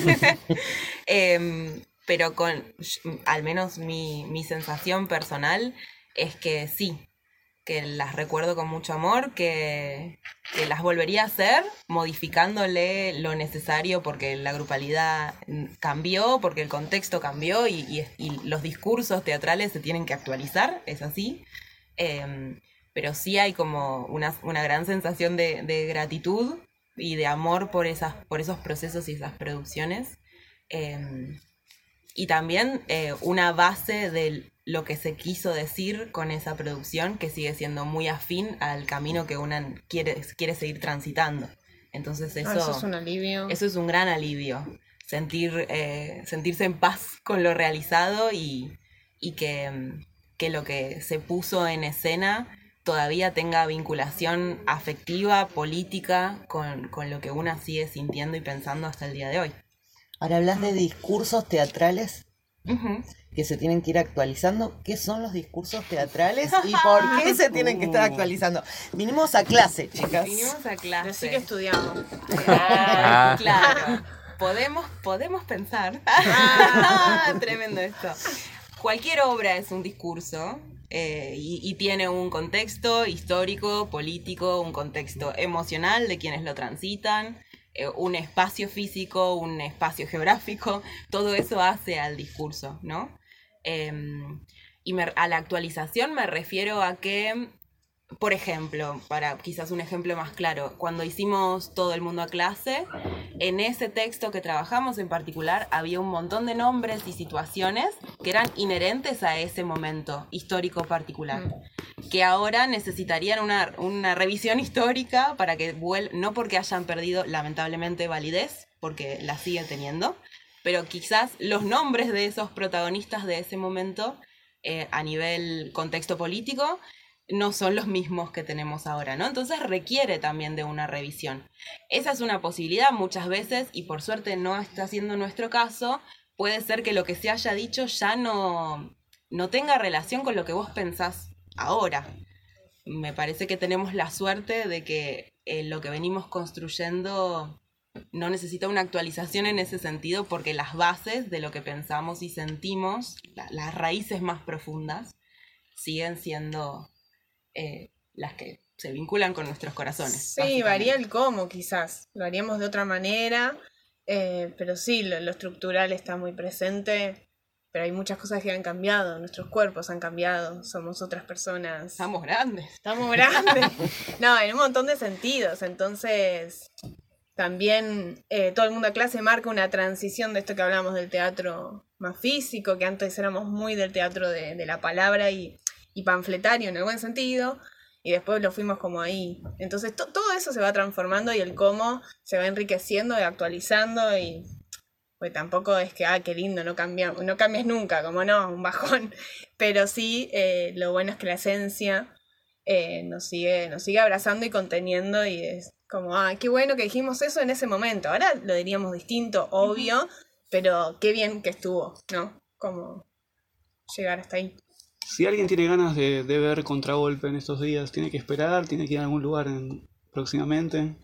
[SPEAKER 20] Pero al menos mi sensación personal es que sí, que las recuerdo con mucho amor, que las volvería a hacer modificándole lo necesario porque la grupalidad cambió, porque el contexto cambió y los discursos teatrales se tienen que actualizar, es así. Pero sí hay como una gran sensación de gratitud y de amor por esos procesos y esas producciones. Y también una base de lo que se quiso decir con esa producción que sigue siendo muy afín al camino que una quiere seguir transitando. Entonces
[SPEAKER 21] eso es un alivio.
[SPEAKER 20] Eso es un gran alivio. Sentirse en paz con lo realizado y que lo que se puso en escena todavía tenga vinculación afectiva, política, con lo que una sigue sintiendo y pensando hasta el día de hoy.
[SPEAKER 4] Ahora hablas de discursos teatrales que se tienen que ir actualizando. ¿Qué son los discursos teatrales y por qué se tienen que estar actualizando? Vinimos a clase, chicas.
[SPEAKER 20] Vinimos a clase.
[SPEAKER 21] Así que estudiamos.
[SPEAKER 20] Claro. Podemos pensar. Tremendo esto. Cualquier obra es un discurso. Y tiene un contexto histórico, político, un contexto emocional de quienes lo transitan, un espacio físico, un espacio geográfico, todo eso hace al discurso, ¿no? A la actualización me refiero a que, por ejemplo, para quizás un ejemplo más claro, cuando hicimos Todo el mundo a clase, en ese texto que trabajamos en particular había un montón de nombres y situaciones que eran inherentes a ese momento histórico particular, que ahora necesitarían una revisión histórica para que no porque hayan perdido lamentablemente validez, porque la siguen teniendo, pero quizás los nombres de esos protagonistas de ese momento, a nivel contexto político, no son los mismos que tenemos ahora, ¿no? Entonces requiere también de una revisión. Esa es una posibilidad muchas veces, y por suerte no está siendo nuestro caso. Puede ser que lo que se haya dicho ya no tenga relación con lo que vos pensás ahora. Me parece que tenemos la suerte de que lo que venimos construyendo no necesita una actualización en ese sentido, porque las bases de lo que pensamos y sentimos, las raíces más profundas, siguen siendo las que se vinculan con nuestros corazones.
[SPEAKER 21] Sí, varía el cómo quizás, lo haríamos de otra manera, pero sí, lo estructural está muy presente, pero hay muchas cosas que han cambiado, nuestros cuerpos han cambiado, somos otras personas.
[SPEAKER 20] Estamos grandes.
[SPEAKER 21] No, en un montón de sentidos, entonces también todo el mundo a clase marca una transición de esto que hablamos del teatro más físico, que antes éramos muy del teatro de la palabra y panfletario en el buen sentido, y después lo fuimos como ahí. Entonces todo eso se va transformando y el cómo se va enriqueciendo y actualizando, y pues tampoco es que, qué lindo, no cambies nunca, como no, un bajón. Pero sí, lo bueno es que la esencia nos sigue abrazando y conteniendo, y es como, qué bueno que dijimos eso en ese momento. Ahora lo diríamos distinto, obvio, pero qué bien que estuvo, ¿no? Como llegar hasta ahí.
[SPEAKER 12] Si alguien tiene ganas de ver Contragolpe en estos días, ¿tiene que esperar? ¿Tiene que ir a algún lugar próximamente?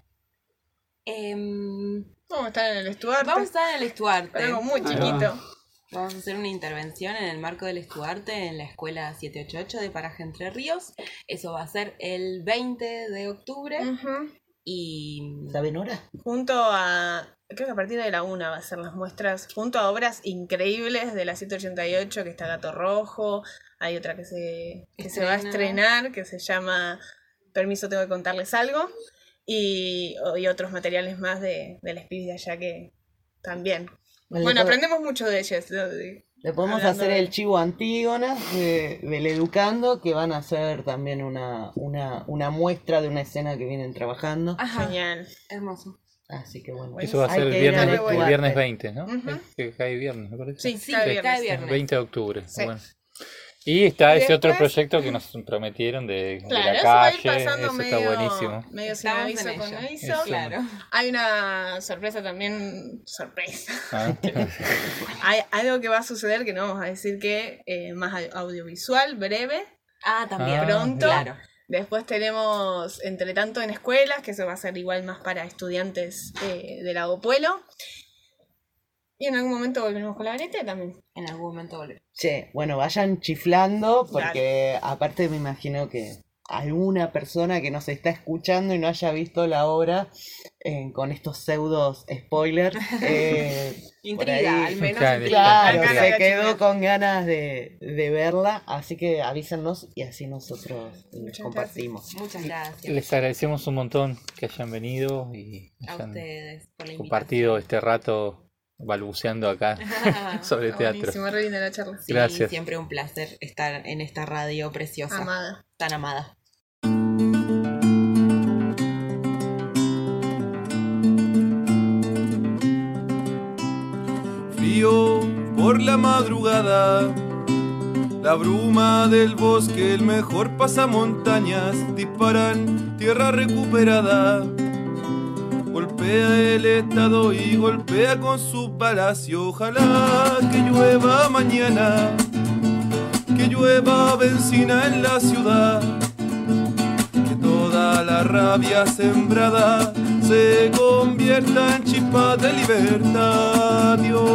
[SPEAKER 21] Vamos a estar en el Estuarte.
[SPEAKER 20] Vamos a estar en el Estuarte.
[SPEAKER 21] Algo muy chiquito.
[SPEAKER 20] Vamos a hacer una intervención en el marco del Estuarte en la escuela 788 de Paraje Entre Ríos. Eso va a ser el 20 de octubre. Y...
[SPEAKER 4] ¿Saben hora?
[SPEAKER 21] Junto a... Creo que a partir de la 1 va a ser las muestras, junto a obras increíbles de la 788, que está Gato Rojo. Hay otra que se va a estrenar, que se llama Permiso, tengo que contarles algo. Y otros materiales más de la Spirit de allá que también. Bueno, aprendemos mucho de ellas.
[SPEAKER 4] Le podemos hacer el chivo Antígona del Educando, que van a hacer también una muestra de una escena que vienen trabajando.
[SPEAKER 21] Genial.
[SPEAKER 20] Hermoso.
[SPEAKER 4] Así que bueno.
[SPEAKER 3] Eso va a ser el viernes 20, ¿no? Que cae viernes, me parece.
[SPEAKER 21] Sí, cae viernes.
[SPEAKER 3] 20 de octubre.
[SPEAKER 21] Sí.
[SPEAKER 3] Bueno. Y está ese otro proyecto que nos prometieron de la calle. Eso está buenísimo.
[SPEAKER 21] Medio sin aviso con aviso.
[SPEAKER 20] Claro.
[SPEAKER 21] Hay una sorpresa también. Hay algo que va a suceder que no vamos a decir que más audiovisual, breve.
[SPEAKER 20] También.
[SPEAKER 21] Pronto.
[SPEAKER 20] Claro.
[SPEAKER 21] Después tenemos Entre tanto en escuelas, que eso va a ser igual más para estudiantes de Lago Puelo. Y en algún momento volveremos con la vareta también.
[SPEAKER 20] En algún momento volveremos.
[SPEAKER 4] Che, bueno, vayan chiflando, porque aparte me imagino que alguna persona que nos está escuchando y no haya visto la obra con estos pseudos spoilers.
[SPEAKER 21] Intriga, al menos.
[SPEAKER 4] Claro, se quedó con ganas de verla, así que avísennos y así nosotros compartimos.
[SPEAKER 20] Muchas gracias.
[SPEAKER 3] Les agradecemos un montón que hayan venido y
[SPEAKER 20] a ustedes por la
[SPEAKER 3] compartido este rato balbuceando acá sobre teatro.
[SPEAKER 21] Buenísimo, re linda la charla.
[SPEAKER 20] Sí,
[SPEAKER 3] gracias.
[SPEAKER 20] Siempre un placer estar en esta radio preciosa.
[SPEAKER 21] Amada.
[SPEAKER 20] Tan amada.
[SPEAKER 1] Frío por la madrugada, la bruma del bosque, el mejor pasamontañas, disparan tierra recuperada. Golpea el estado y golpea con su palacio. Ojalá que llueva mañana, que llueva benzina en la ciudad, que toda la rabia sembrada se convierta en chispa de libertad.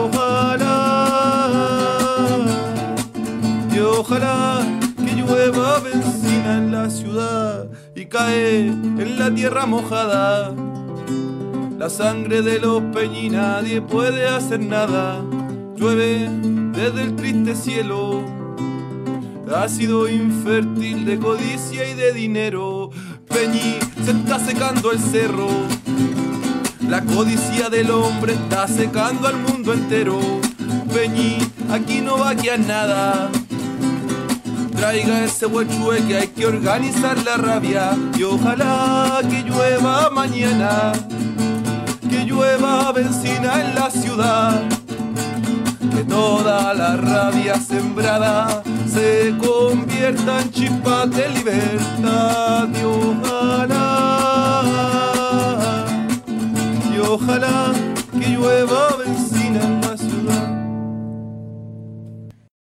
[SPEAKER 1] Y ojalá que llueva benzina en la ciudad y cae en la tierra mojada. La sangre de los peñi, nadie puede hacer nada. Llueve desde el triste cielo, ácido infértil de codicia y de dinero. Peñi, se está secando el cerro, la codicia del hombre está secando al mundo entero. Peñi, aquí no va a quedar nada. Traiga ese huechue que hay que organizar la rabia. Y ojalá que llueva mañana, que llueva benzina en la ciudad, que toda la rabia sembrada se convierta en chispas de libertad. Y ojalá que llueva